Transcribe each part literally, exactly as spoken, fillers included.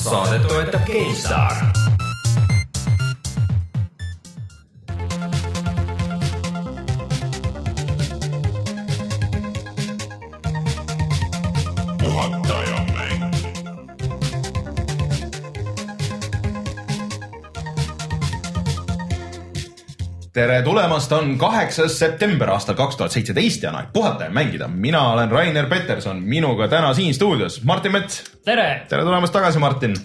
Saadet toetab GameStar. Tere tulemast, on kaheksas september aastal kaks tuhat seitseteist ja aeg puhata ja mängida. Mina olen Rainer Peterson, minuga täna siin stuudios Martin Mets. Tere! Tere tulemast tagasi, Martin.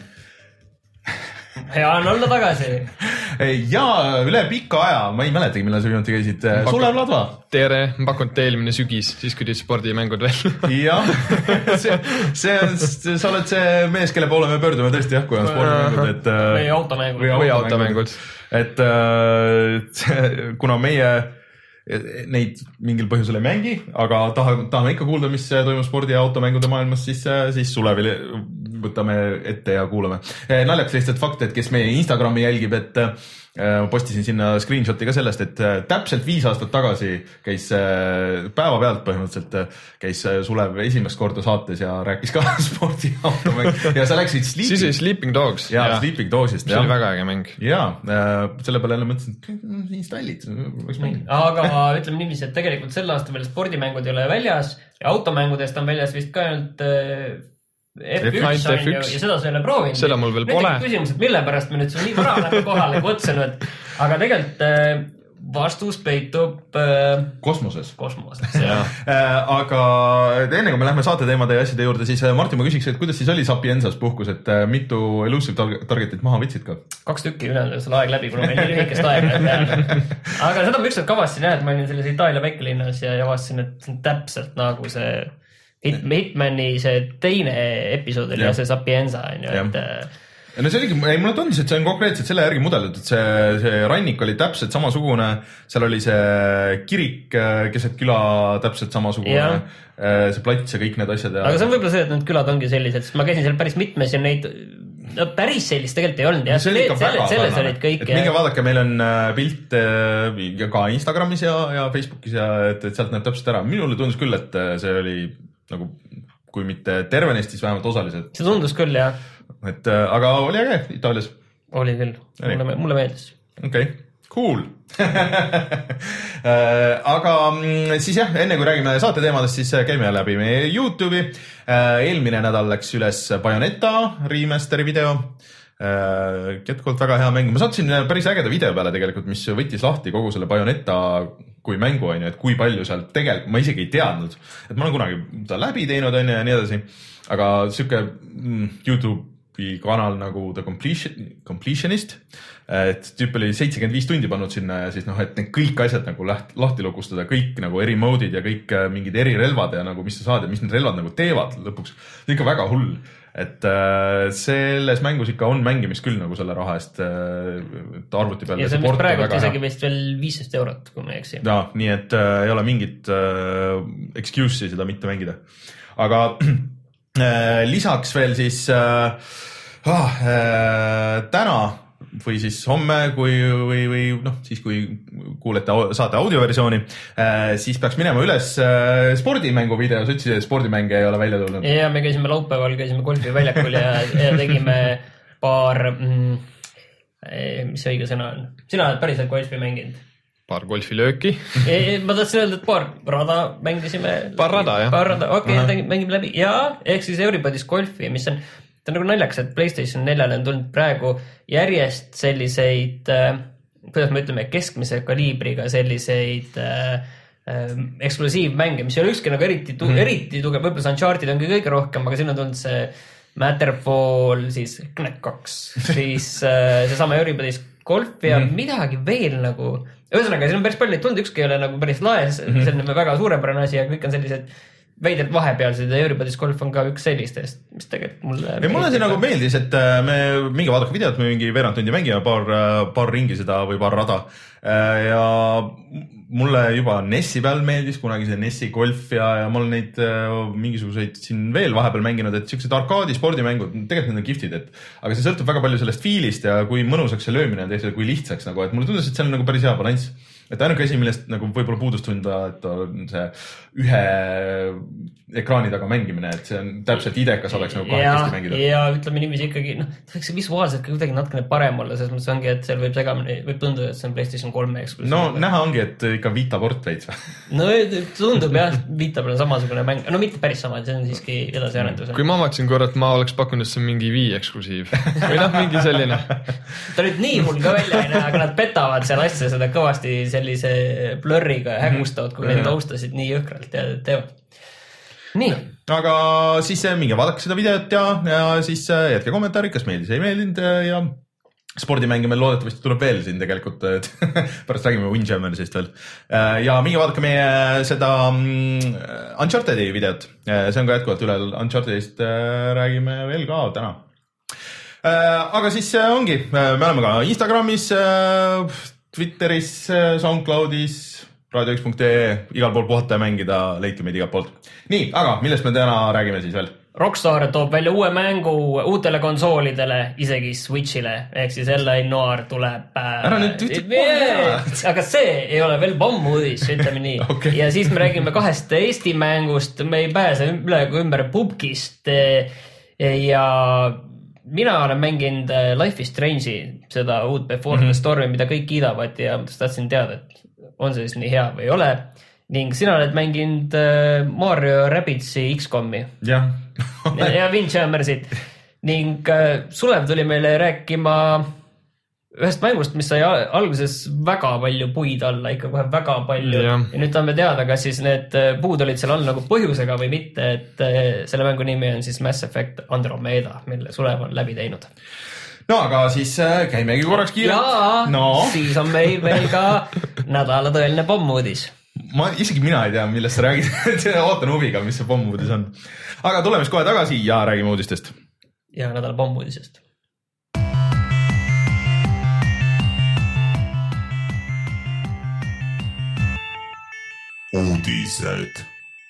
Hea on olla tagasi. Ja üle pika aja, ma ei mäletagi, millal sa viimati käisid. Sulev Ladva. Tere, ma pakun te eelmine sügis, siis kui teid spordimängud veel. Jah, see, see on, sa oled see mees, kelle poole me pöördume tõesti jah, kui on spordimängud. Et, või automängud. Või, või automängud. Et äh, kuna meie neid mingil põhjusel ei mängi, aga tahame, tahame ikka kuulda, mis toimub spordi- ja automängude maailmas, siis, siis Sulevi võtame ette ja kuulame. Naljaks lihtsalt fakt, et kes meie Instagrami jälgib, et ma postisin sinna screenshoti ka sellest, et täpselt viis aastat tagasi käis päeva pealt põhimõtteliselt käis Sulev esimest korda saates ja rääkis ka spordi ja automäng. Ja sa läksid Sleeping... Siis oli Sleeping Dogs. Ja, ja. Sleeping Dogsist. See oli väga äge mäng. Ja, selle peale jälle mõtlesin, et installid. Aga ütleme niiviisi, et tegelikult sel aastal veel spordimängud ei ole väljas ja automängudest on väljas vist ka ainult F üks on ju, ja seda sa ei ole proovinud. Seda mul veel pole. Küsimus, et mille pärast me nüüd sul nii vara nagu kohale kutsunud, aga tegelikult vastus peitub kosmoses. Kosmoses, jah. Aga enne kui me lähme saate teemade ja asjade juurde, siis Martin, ma küsiks, et kuidas siis oli Sapiensas puhkus, et mitu elusive targetit maha võtsid ka? Kaks tükki ülejäänud selle aeg läbi, kuna meil nii lühikest aega. Aga seda ma ükskord kavastasin, et ma olin selles Itaalia väikelinnas ja avastasin, et see on täpselt nagu see Hit, Hitmani see teine episood oli ja see Sapienza on ju, et... Ja no see oligi, ei mulle tundis, et see on konkreetselt selle järgi mudeldud, et see, see rannik oli täpselt samasugune, seal oli see kirik keset küla täpselt samasugune, see plats ja kõik need asjad. Ja... Aga see on võib-olla see, et need külad ongi sellised, sest ma käisin seal päris mitmes ja neid no, päris sellist tegelikult ei olnud. Ja see oli ikka selle, väga selles olid kõik. Et minge vaadake, meil on pilt ja ka Instagramis ja, ja Facebookis ja et, et sealt näeb täpselt ära. Minule tundus küll, et see oli nagu, kui mitte tervenest, siis vähemalt osaliselt. See tundus küll, jah. Et, aga oli äge Itaalias? Oli küll, mulle, mulle meeldis. Okei, okay. Cool. Aga siis jah, enne kui räägime saate teemadest, siis käime läbi meie YouTube'i. Eelmine nädal läks üles Bayonetta remasteri video. Jätkuvalt väga hea mäng. Ma saatsin päris ägeda video peale tegelikult, mis võttis lahti kogu selle Bayonetta kui mängu, on ju, et kui palju seal tegelikult, ma isegi ei teadnud, et ma olen kunagi ta läbi teinud, on ju, ja nii edasi. Aga süke YouTube'i kanal nagu The Completion, Completionist, et tüüp oli seitsekümmend viis tundi pannud sinna ja siis noh, et need kõik asjad nagu läht, lahti lukustada, kõik nagu eri mode'id ja kõik mingid eri relvad ja nagu mis sa saad ja mis need relvad nagu teevad lõpuks. See on ikka väga hull. Et äh, selles mängus ikka on mängimist küll nagu selle raha eest äh, arvuti peal. Ja see on praegult isegi vist veel viisteist eurot, kui me eksin. Ja, nii et äh, ei ole mingit äh, excuse'i seda mitte mängida. Aga äh, lisaks veel siis äh, äh, täna või siis homme, kui, või, või noh, siis kui kuulete saate audioversiooni, siis peaks minema üles spordimängu video. Sa ütlesid, et spordimänge ei ole välja tulnud. Ja me käisime laupäeval, käisime golfiväljakul ja, ja tegime paar, mm, mis see õige sõna on? Sina oled päriselt golfi mänginud? Paar golfilööki. Ma tahtsin öelda, et paar rada mängisime. Paar rada, jah. Paar rada, okei, okay, mängime läbi. Ja, ehk siis Everybody's golfi, mis on... See on nagu naljaks, et PlayStation neljale on tulnud praegu järjest selliseid, kuidas me ütleme, keskmise kaliibriga selliseid äh, äh, eksklusiivmänge, mis ei ole ükski nagu eriti, tu- mm-hmm. eriti tugev, võib-olla see Uncharted ongi kõige rohkem, aga siin on tulnud see Matterfall, siis Knack kaks, siis äh, see sama Everybody's golf ja mm-hmm. midagi veel nagu, ühesõnaga, siin on päris palju neid tulnud, ükski ei ole nagu päris laes, mm-hmm. see on väga suurepärane asi ja kõik on sellised veidelt vahepealsed ja Everybody's golf on ka üks sellistest, mis tegelikult mulle... Ja mulle see nagu meeldis, et me mingi vaadake videot, me mingi veerand tundi mängime paar, paar ringi seda või paar rada. Ja mulle juba Nessi peal meeldis kunagi see Nessi golf ja, ja ma olen neid mingisuguseid siin veel vahepeal mänginud, et siuksed arkaadi spordimängud, tegelikult need on kihvtid, et aga see sõltub väga palju sellest fiilist ja kui mõnusaks see löömine on teisel, kui lihtsaks nagu, et mulle tundus, et see on nagu päris hea balanss. et ainuke asi, millest nagu võib-olla puudust tunda, et on see ühe ekraani taga mängimine, et see on täpselt idekas oleks nagu kahekesti mängida. Ja ütleme niiviisi ikkagi, noh, võiks visuaalselt kuidagi natukene parem olla, selles mõttes ongi, et seal võib segamine, võib tunduda, et see on PlayStation kolme eksklusiivne. No näha ongi, et ikka Vita port veits või? No tundub jah, Vita peal on samasugune mäng, no mitte päris sama, see on siiski edasi arendus. Kui ma vaatasin korra, et ma oleks pakkunud, et see on mingi Wii eksklusiiv või noh, mingi selline. Ta nüüd nii hull ka välja ei näe, aga nad petavad seal asja seda kõvasti sellise blurriga ja hägustavad, kui neid taustasid nii jõhkralt ja teevad. Nii. Aga siis minge vaadake seda videot ja, ja siis jätke kommentaari, kas meeldis, ei meeldinud ja spordimänge meil loodetavasti tuleb veel siin tegelikult, et pärast räägime Windjammersist veel. Ja minge vaadake meie seda Unchartedi videot, see on ka jätkuvalt üle, Unchartedist räägime veel ka täna. Aga siis ongi, me oleme ka Instagramis, Twitteris, SoundCloudis, raadio üks punkt ee, igal pool puhata ja mängida, leidke meid igalt poolt. Nii, aga millest me täna räägime siis veel? Rockstar toob välja uue mängu uutele konsoolidele, isegi Switchile, ehk siis L A Noir tuleb... Ära nüüd ütleb aga see ei ole veel pommuudis, ütleme nii. Okay. Ja siis me räägime kahest Eesti mängust, me ei pääse üle ümber pubkist ja mina olen mänginud Life is Strange'i, seda uut Before mm-hmm. the Stormi, mida kõik kiidavad ja tahtsin teada, et on see siis nii hea või ei ole. Ning sina oled mänginud Mario Rabbitsi X COM-i. Jah. ja Windjammersit. Ning Sulev tuli meile rääkima ühest mängust, mis sai alguses väga palju puid alla, ikka kohe väga palju. Ja, ja nüüd tahame teada, kas siis need puud olid seal all nagu põhjusega või mitte, et selle mängu nimi on siis Mass Effect Andromeda, mille Sulev on läbi teinud. No aga siis käimegi korraks kiirelt. Jaa, no. Siis on meil veel ka nädala tõeline pommuudis. Ma isegi mina ei tea, millest sa räägid. Ootan huviga, mis see pommuudis on. Aga tuleme siis kohe tagasi ja räägime uudistest. Ja nädala pommuudisest. Uudised.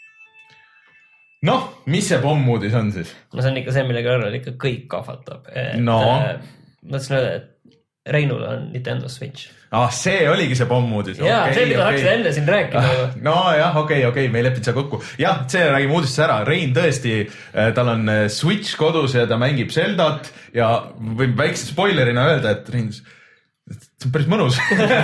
Noh, mis see pommuudis on siis? No see on ikka see, mille kõrval ikka kõik kahvatab. No. Mõtlesin öelda, et Reinul on Nintendo Switch. Ah, see oligi see pommuudis. Jaa, okay, see, mida okay. Hakkasid enne siin rääkima. Ah, no jah, okei, okay, okei, okay, me ei lepid seal kokku. Jah, see räägime uudistes ära. Rein tõesti, tal on Switch kodus ja ta mängib Zeldat ja võib väikse spoilerina öelda, et Rein... see on päris mõnus.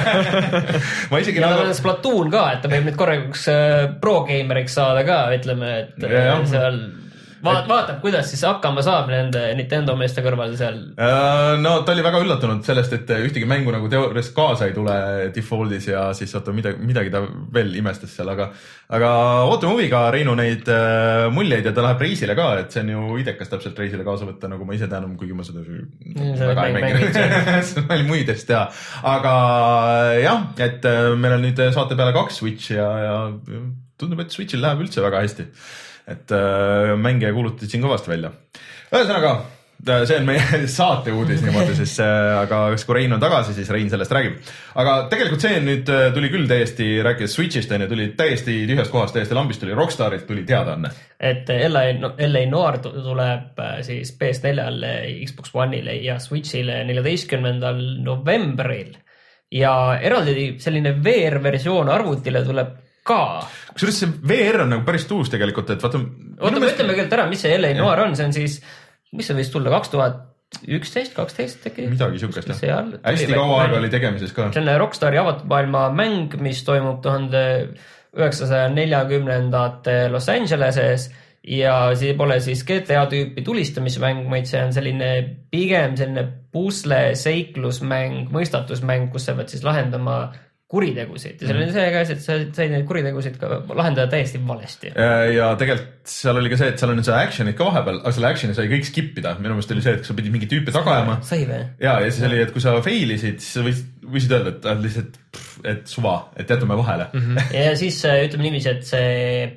Ma isegi ja nagu... Splatoon ka, et ta võib nüüd korraks pro-gameriks saada ka, ütleme, et ja, seal vaat, vaatab, kuidas siis hakkama saab nende Nintendo meeste kõrval seal. No ta oli väga üllatunud sellest, et ühtegi mängu nagu teooriast kaasa ei tule defaultis ja siis oota, midagi, midagi ta veel imestas seal, aga, aga ootame huviga Reinu neid äh, muljeid ja ta läheb reisile ka, et see on ju idekas täpselt reisile kaasa võtta, nagu ma ise tean, kuigi ma seda väga ei mänginud. See oli muidest teha. Aga jah, et meil on nüüd saate peale kaks Switch ja, ja tundub, et Switchil läheb üldse väga hästi. Et äh, mänge kuulutasid siin kõvasti välja. Ühesõnaga, see on meie saate uudis niimoodi, siis, äh, aga kui Rein on tagasi, siis Rein sellest räägib. Aga tegelikult see nüüd tuli küll täiesti, rääkides Switchist, tuli täiesti tühjast kohast, täiesti lambist tuli Rockstarilt tuli teadaanne. Et L A Noir tuleb siis P S neljale, Xbox One'ile ja Switchile neljateistkümnendal novembril. Ja eraldi selline V R-versioon arvutile tuleb ka. Kusjuures see V R on nagu päris tuus tegelikult, et vaata... Oota, me ütleme küll ära, mis see L A Noir on, see on siis, mis see võis tulla, kaks tuhat üksteist, kaksteist äkki? Midagi sükest, jah. Hästi kaua aega oli tegemises ka. See on Rockstari avatud maailma mäng, mis toimub tuhande üheksasaja neljakümnendate Los Angeleses ja see pole siis G T A tüüpi tulistamismäng, vaid see on selline pigem selline pusle, seiklusmäng, mõistatusmäng, kus sa pead siis lahendama kuritegusid ja seal oli see käes, et sa said neid kuritegusid ka lahendada täiesti valesti. Ja tegelikult seal oli ka see, et seal on see actionid ka vahepeal, aga selle actioni sai kõik skippida. Minu meelest oli see, et sa pidid mingi tüüpi tagajama. Sai või? Ja, ja siis oli, et kui sa failisid, siis sa võisid, võisid öelda, et lihtsalt et suva, et jätume vahele. Mm-hmm. Ja siis ütleme niiviisi, et see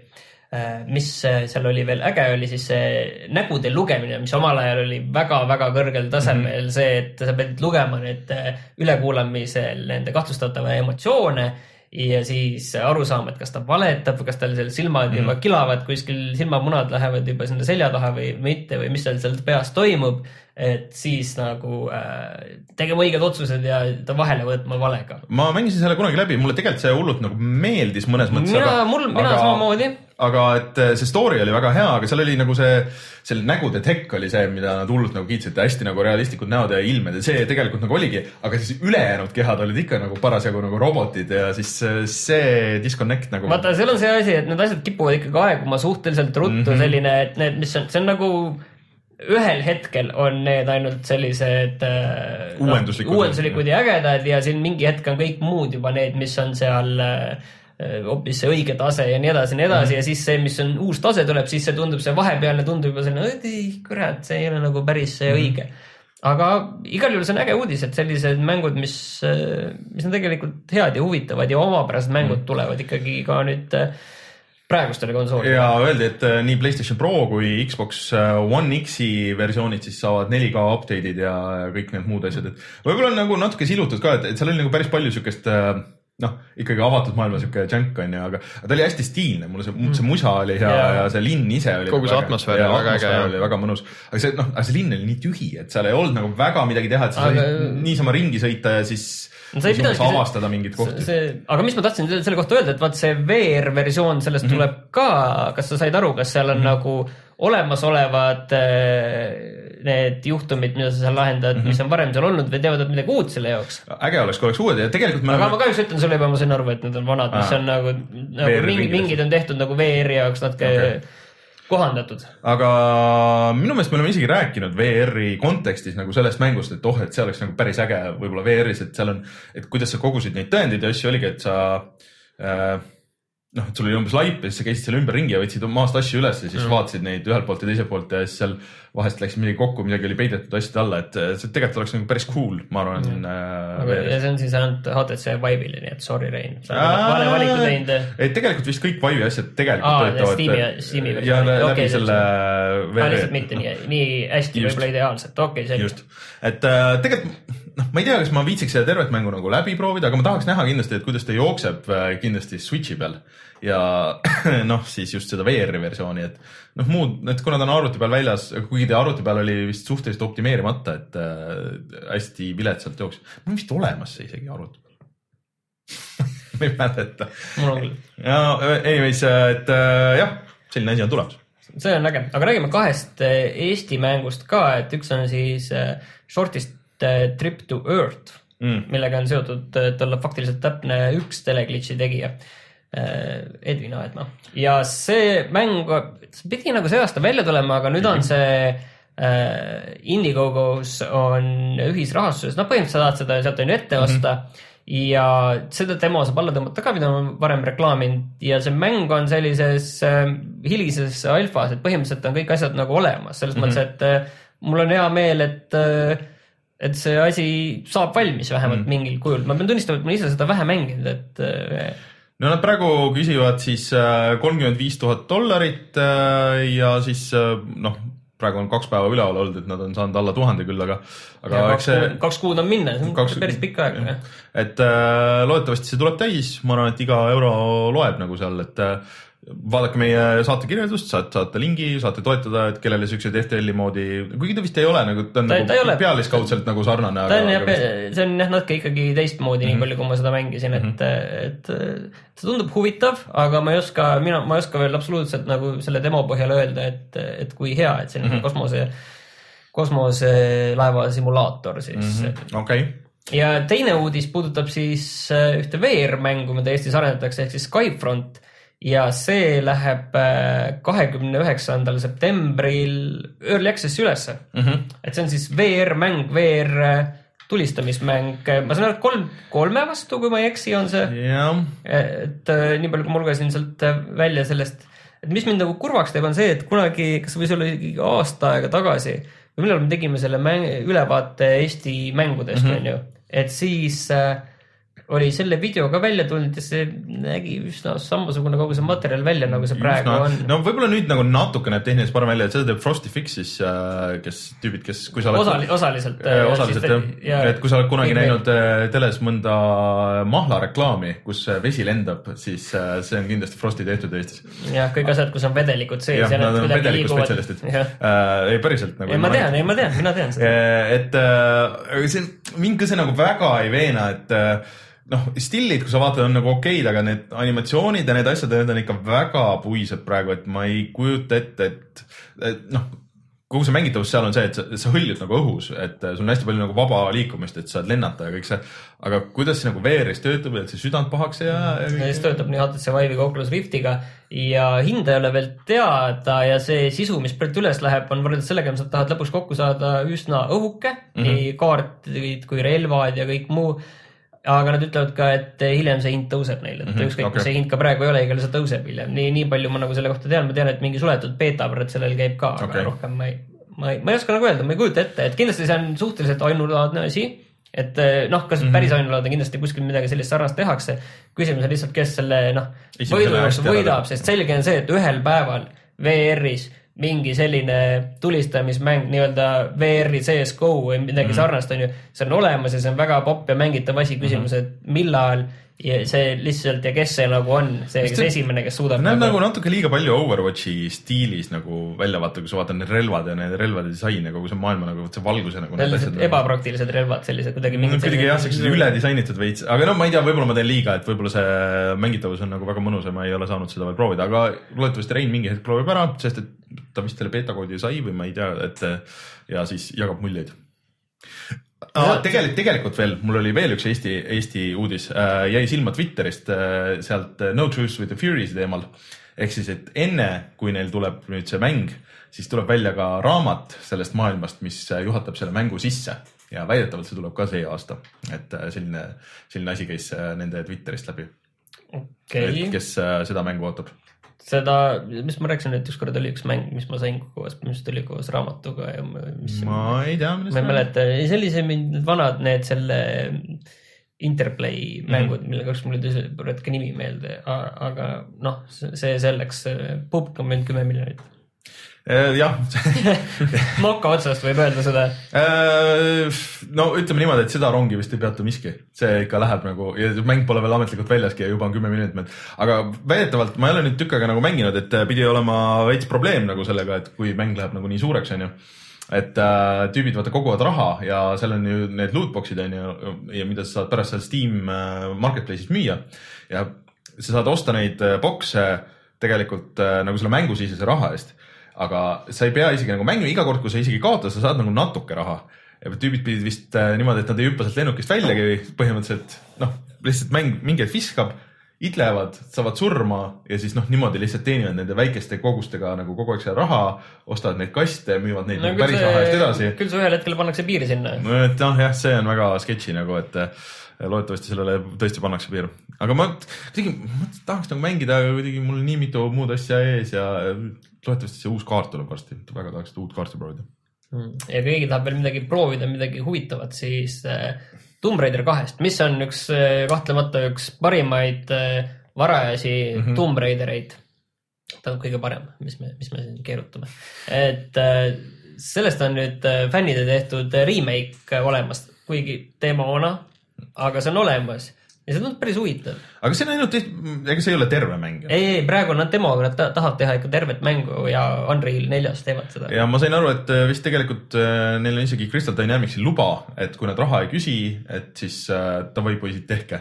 mis seal oli veel äge, oli siis see nägude lugemine, mis omal ajal oli väga-väga kõrgel tasemel mm-hmm. see, et sa pidid lugema need ülekuulamisel nende kahtlustatava emotsioone ja siis aru saama, et kas ta valetab või kas tal seal silmad mm-hmm. juba kilavad, kuskil silmamunad lähevad juba sinna selja taha või mitte või mis seal seal peas toimub. et siis nagu äh, tegema õiged otsused ja ta vahele võtma valega. Ma mängisin selle kunagi läbi, mulle tegelikult see hullult nagu meeldis mõnes mõttes. Mina, mul, mina aga, samamoodi. Aga et see story oli väga hea, aga seal oli nagu see, selle nägude tekk oli see, mida nad hullult nagu kiitsid, hästi nagu realistlikud näod ja ilmed ja see tegelikult nagu oligi, aga siis ülejäänud kehad olid ikka nagu parasjagu nagu robotid ja siis see disconnect nagu. Vaata, seal on see asi, et need asjad kipuvad ikkagi aeguma suhteliselt ruttu mm -hmm. selline, et need, mis on, see on nagu ühel hetkel on need ainult sellised äh, uuenduslikud, no, uuenduslikud ja ägedad ja siin mingi hetk on kõik muud juba need, mis on seal hoopis see õige tase ja nii edasi ja nii edasi mm -hmm. ja siis see, mis on uus tase tuleb, siis see tundub, see vahepealne tundub juba selline, ei kurat, see ei ole nagu päris see õige. Aga igal juhul see on äge uudis, et sellised mängud, mis, mis on tegelikult head ja huvitavad ja omapärased mängud tulevad ikkagi ka nüüd praegustele konsoolidele. Ja öeldi, et nii PlayStation Pro kui Xbox One X-i versioonid siis saavad neli K update'id ja kõik need muud asjad, et võib-olla on nagu natuke silutud ka, et, et seal oli nagu päris palju sükest noh, ikkagi avatud maailma siuke džänk on ju, aga ta oli hästi stiilne, mulle see, see musa oli hea ja, ja see linn ise oli kogu see atmosfäär oli väga äge. Oli väga mõnus, aga see, noh, see linn oli nii tühi, et seal ei olnud nagu väga midagi teha, et sa aga... sai niisama ringi sõita ja siis no, sa siis avastada mingit kohti. See, aga mis ma tahtsin selle kohta öelda, et vaat see V R versioon sellest mm -hmm. tuleb ka, kas sa said aru, kas seal on mm -hmm. nagu olemasolevad need juhtumid, mida sa seal lahendad, mm -hmm. mis on varem seal olnud või teevad midagi uut selle jaoks? Äge oleks, kui oleks uued ja tegelikult me aga oleme... ma kahjuks ütlen sulle juba, ma sain aru, et need on vanad, mis on nagu, nagu mingi, mingid on tehtud nagu V R-i jaoks natuke okay. kohandatud. Aga minu meelest me oleme isegi rääkinud V R-i kontekstis nagu sellest mängust, et oh, et see oleks nagu päris äge võib-olla V R-is, et seal on, et kuidas sa kogusid neid tõendeid ja asju oligi, et sa äh, noh, et sul oli umbes laip ja siis sa käisid seal ümber ringi ja võtsid maast asju üles ja siis mm. vaatasid neid ühelt poolt ja teiselt poolt ja siis seal vahest läks midagi kokku, midagi oli peidetud asjade alla, et see tegelikult oleks nagu päris cool, ma arvan. Mm. Äh, ja see on siis ainult H T C Vive'ile, nii et sorry Rein, sa oled vale valiku teinud. Et tegelikult vist kõik Vive'i asjad tegelikult Aa, töötavad. Steam'i, Steam'i ja läbi okay, selle V R. Lihtsalt mitte nii, nii hästi võib-olla ideaalselt, okei okay,, just. Et äh, tegelikult noh, ma ei tea, kas ma viitsiks seda tervet mängu nagu läbi proovida, aga ma tahaks näha kindlasti, et kuidas ta jookseb kindlasti Switchi peal ja noh, siis just seda V R-i versiooni, et noh, muud, et kuna ta on arvuti peal väljas, kuigi ta arvuti peal oli vist suhteliselt optimeerimata, et äh, hästi viletsalt jooks. Mul on vist olemas see isegi arvuti peal. ma ei mäleta. Mul on küll. Ja anyways, et äh, jah, selline asi on tulemas. See on äge, aga räägime kahest Eesti mängust ka, et üks on siis shortist Trip to Earth, mm. millega on seotud, et olla faktiliselt täpne üks teleglitchi tegija. Edvin Aedma. Ja see mäng pidi nagu see aasta välja tulema, aga nüüd on see äh, Indiegogos on ühisrahastus. No põhimõtteliselt sa tahad seda, sealt on ju ette osta mm-hmm. ja seda demo saab alla tõmmata ka, mida ma varem reklaaminud ja see mäng on sellises äh, hilises alfas, et põhimõtteliselt on kõik asjad nagu olemas. Selles mm-hmm. mõttes, et äh, mul on hea meel, et äh, et see asi saab valmis vähemalt mm. mingil kujul. Ma pean tunnistama, et ma ise seda vähe mänginud, et äh, no nad praegu küsivad siis kolmkümmend viis tuhat dollarit ja siis noh, praegu on kaks päeva üleval olnud, et nad on saanud alla tuhande küll, aga, aga kaks, see, kuud, kaks kuud on minna, see on kaks, päris pikk aeg. Ja. Et äh, loodetavasti see tuleb täis, ma arvan, et iga euro loeb nagu seal, et äh, vaadake meie saate kirjeldust, saate, saate lingi, saate toetada, et kellele siukseid F T L-i moodi, kuigi ta vist ei ole nagu, ta on ta, nagu pealiskaudselt nagu sarnane. Ta on jah, see on jah natuke ikkagi teistmoodi mm -hmm. nii palju, kui ma seda mängisin, et, mm -hmm. et, et see tundub huvitav, aga ma ei oska, mina, ma ei oska veel absoluutselt nagu selle demo põhjal öelda, et, et kui hea, et selline mm -hmm. kosmose, kosmoselaeva simulaator siis. Mm -hmm. Okei. Okay. Ja teine uudis puudutab siis ühte V R-mängu, mida Eestis arendatakse, ehk siis Skyfront. Ja see läheb kahekümne üheksandal septembril Early Access'i ülesse. Mm -hmm. Et see on siis V R-mäng, V R tulistamismäng. Ma saan aru, kolm, kolme vastu, kui ma ei eksi, on see. Yeah. Et nii palju, kui ma lugesin sealt välja sellest, et mis mind nagu kurvaks teeb, on see, et kunagi, kas võis olla aasta aega tagasi, või millal me tegime selle mäng, ülevaate Eesti mängudest, mm -hmm. on ju, et siis oli selle video ka välja tulnud ja see nägi üsna samasugune kogu see materjal välja, nagu see praegu üsna, on. No võib-olla nüüd nagu natuke näeb tehniliselt parem välja, et seda teeb Frosty Fixis, kes tüübid, kes, kui sa oled... Osali, osaliselt. Äh, osaliselt, jah. Ja, et kui sa oled kunagi näinud veel. Teles mõnda mahlareklaami, kus vesi lendab, siis see on kindlasti Frosty tehtud Eestis. Jah, kõik asjad, kus on vedelikud sees. Jah, nad on vedelikud spetsialistid. Äh, ei, päriselt. Nagu ei, ma tean, ei, ma tean, mina tean seda. Et äh, see, mind ka see nagu väga ei veena, et noh, stillid, kui sa vaatad, on nagu okeid, aga need animatsioonid ja need asjad, need on ikka väga puised praegu, et ma ei kujuta ette, et, et noh, kogu see mängitavus seal on see, et sa, sa hõljud nagu õhus, et sul on hästi palju nagu vaba liikumist, et saad lennata ja kõik see, aga kuidas see nagu V R-is töötab, et see südant pahaks ja... ja siis töötab nii H T C Vive'iga, Oculus Riftiga ja hinda ei ole veel teada ja see sisu, mis praegu üles läheb, on võrreldes sellega, mis sa tahad lõpuks kokku saada üsna õhuke, mm -hmm. nii kaartid kui relvad ja kõik muu. Aga nad ütlevad ka, et hiljem see hind tõuseb neil, et mm -hmm, ükskõik, okay. See hind ka praegu ei ole, igal see tõuseb hiljem. Nii, nii palju ma nagu selle kohta tean, ma tean, et mingi suletud beta praegu sellel käib ka, aga okay. rohkem ma ei, ma ei, ma ei oska nagu öelda, ma ei kujuta ette, et kindlasti see on suhteliselt ainulaadne asi, et noh, kas mm -hmm. päris ainulaadne kindlasti kuskil midagi sellist sarnast tehakse. Küsimus on lihtsalt, kes selle noh, võidujooks võidab, sest selge on see, et ühel päeval V R-is mingi selline tulistamismäng, nii-öelda V R-i C S G O või midagi mm -hmm. sarnast on ju, see on olemas ja see on väga popp ja mängitav asi, küsimus, et millal ja see lihtsalt ja kes see nagu on, see, kes esimene, kes suudab näeb nagu natuke liiga palju Overwatchi stiilis nagu välja vaata, kui sa vaatad need relvad ja need relvade disain ja kogu see maailma nagu see valguse nagu ebapraktilised relvad sellised kuidagi mingid kuidagi jah, sellised üle disainitud veits, aga no ma ei tea, võib-olla ma teen liiga, et võib-olla see mängitavus on nagu väga mõnus ja ma ei ole saanud seda veel proovida, aga loodetavasti Rein mingi hetk proovib ära, sest et ta vist selle beta-koodi sai või ma ei tea, et ja siis jagab muljeid. Ah, tegelikult, tegelikult veel, mul oli veel üks Eesti, Eesti uudis, äh, jäi silma Twitterist äh, sealt No Truce with the Furies teemal. Ehk siis, et enne, kui neil tuleb nüüd see mäng, siis tuleb välja ka raamat sellest maailmast, mis juhatab selle mängu sisse. Ja väidetavalt see tuleb ka see aasta. Et selline, selline asi käis nende Twitterist läbi. Okay. Et kes seda mängu ootab. Seda, mis ma rääksin, et ükskord oli üks mäng, mis ma sain koos, mis tuli koos raamatuga ja mis ma ei tea, ma ei mäleta, sellise mind vanad need selle Interplay mängud, mm-hmm. millega mul ei tule ka nimi meelde, aga noh, see selleks publik on meil kümme miljonit. Jah. Moka otsast võib öelda seda. No ütleme niimoodi, et seda rongi vist ei peatu miski. See ikka läheb nagu, ja mäng pole veel ametlikult väljaski ja juba on kümme miljonit. Aga väidetavalt, ma ei ole nüüd tükkaga nagu mänginud, et pidi olema veits probleem nagu sellega, et kui mäng läheb nagu nii suureks, on ju. Et tüübid vaata koguvad raha ja seal on ju need lootboxid on ju, ja mida sa saad pärast seal Steam Marketplace'is müüa. Ja sa saad osta neid boxe tegelikult nagu selle mängu sisese raha eest. Aga sa ei pea isegi nagu mängima, iga kord, kui sa isegi kaotad, sa saad nagu natuke raha. Ja tüübid pidid vist niimoodi, et nad ei hüppa sealt lennukist väljagi põhimõtteliselt, noh, lihtsalt mäng mingeid fiskab, idlevad, saavad surma ja siis noh, niimoodi lihtsalt teenivad nende väikeste kogustega nagu kogu aeg seal raha, ostavad neid kaste, müüvad neid no, nagu päris raha eest edasi. Küll see ühel hetkel pannakse piiri sinna. No, et noh, jah, see on väga sketši nagu, et loodetavasti sellele tõesti pannakse piir. Aga ma, kuidagi, ma tahaks nagu mängida, aga kuidagi mul nii mitu muud asja ees ja loodetavasti see uus kaart tuleb varsti. Väga tahaks seda uut kaarti proovida. Ja kui keegi tahab veel midagi proovida, midagi huvitavat, siis Tomb Raider kahest, mis on üks kahtlemata üks parimaid varajasi mm -hmm. Tomb Raidereid. Ta on kõige parem, mis me, mis me siin keerutame. Et sellest on nüüd fännide tehtud remake olemas, kuigi teema ona, aga see on olemas. Ja see tundub päris huvitav. Aga see on ainult, ega see ei ole terve mäng? Ei, ei, praegu nad demoga, nad tahavad teha ikka tervet mängu ja Unreal neljas teevad seda. Ja ma sain aru, et vist tegelikult neil on isegi Crystal Dynamicsi luba, et kui nad raha ei küsi, et siis ta võib poisid tehke.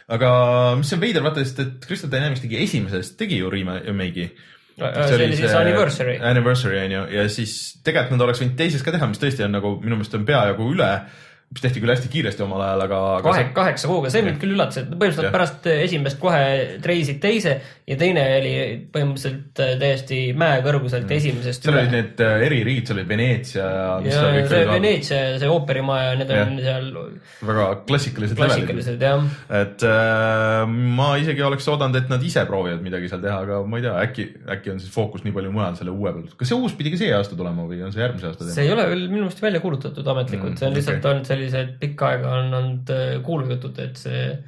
Aga mis on veider, vaata, et Crystal Dynamics tegi esimesest, tegi ju remake'i. See, see oli siis Anniversary. Anniversary on ju, ja siis tegelikult nad oleks võinud teisest ka teha, mis tõesti on nagu minu meelest on peaaegu üle, mis tehti küll hästi kiiresti omal ajal, aga... Kahe, kaheksa kuuga, see mind küll üllatas, et põhimõtteliselt ja. Pärast esimest kohe treisid teise ja teine oli põhimõtteliselt täiesti mäekõrguselt mm. esimesest seal üle. Seal olid need eririigid, seal olid Veneetsia ja... ja see Veneetsia ja see ooperimaja, need ja. On seal... Väga klassikalised klassikalised, jah. Et äh, ma isegi oleks oodanud, et nad ise proovivad midagi seal teha, aga ma ei tea, äkki, äkki on siis fookus nii palju mujal selle uue peal. Kas see uus pidi ka see aasta tulema või on see järgmise aasta teema? See ei ole veel minu meelest välja kuulutatud ametlikult, mm, see on lihtsalt okay. olnud sellised pikka aega on olnud kuulujutud, et see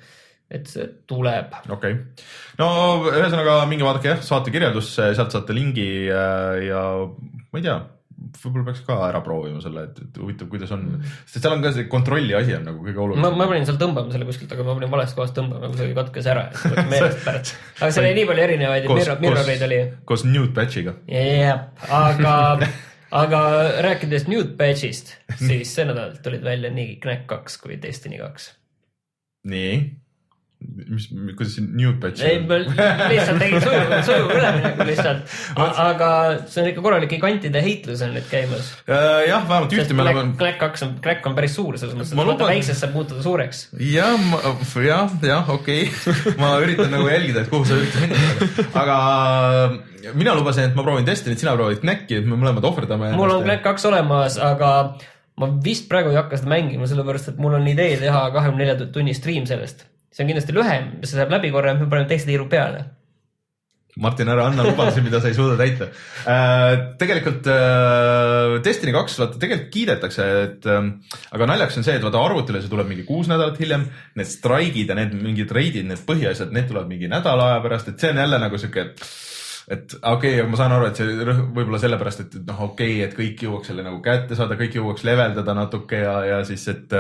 et see tuleb. Okei. Okay. No ühesõnaga mingi vaadake jah, saate kirjeldus, sealt saate lingi ja ma ei tea, võib-olla peaks ka ära proovima selle, et, et huvitav, kuidas on, sest seal on ka see kontrolli asi on nagu kõige olulisem. Ma, ma panin seal tõmbama selle kuskilt, aga ma panin valest kohast tõmbama, kui see oli katkes ära, et oleks meelest pärast. Aga seal oli nii palju erinevaid, et mirroreid oli. Koos nude patchiga. Jah, aga, aga rääkides nude patchist, siis see nädal tulid välja nii Knack kaks kui Destiny kaks. Nii? Mis, kuidas see nude patch ei, lihtsalt tegin suju, suju ülemineku lihtsalt, aga see on ikka korralik gigantide heitlus on nüüd käimas. Jah, vähemalt ühte me oleme... Knack kaks on, Knack on päris suur, selles mõttes, et luban... väiksest saab muutuda suureks. Jah, jah, jah, okei. Okay. Ma üritan nagu jälgida, et kuhu sa üritas minna. Aga mina lubasin, et ma proovin Destinyt, sina proovid Knacki, et me mõlemad ohverdame. Mul on Knack kaks olemas, aga ma vist praegu ei hakka seda mängima, sellepärast, et mul on idee teha kahekümne nelja tunni stream sellest. See on kindlasti lühem, see saab läbi korra ja me paneme teiste tiiru peale. Martin, ära anna lubadusi, mida sa ei suuda täita. Äh, tegelikult äh, Destiny kaks, vaata, tegelikult kiidetakse, et äh, aga naljaks on see, et vaata arvutile see tuleb mingi kuus nädalat hiljem, need straigid ja need mingid reidid, need põhiasjad, need tuleb mingi nädala aja pärast, et see on jälle nagu siuke, et okei okay,, ma saan aru, et see võib-olla sellepärast, et noh, okei okay,, et kõik jõuaks selle nagu kätte saada, kõik jõuaks leveldada natuke ja, ja siis, et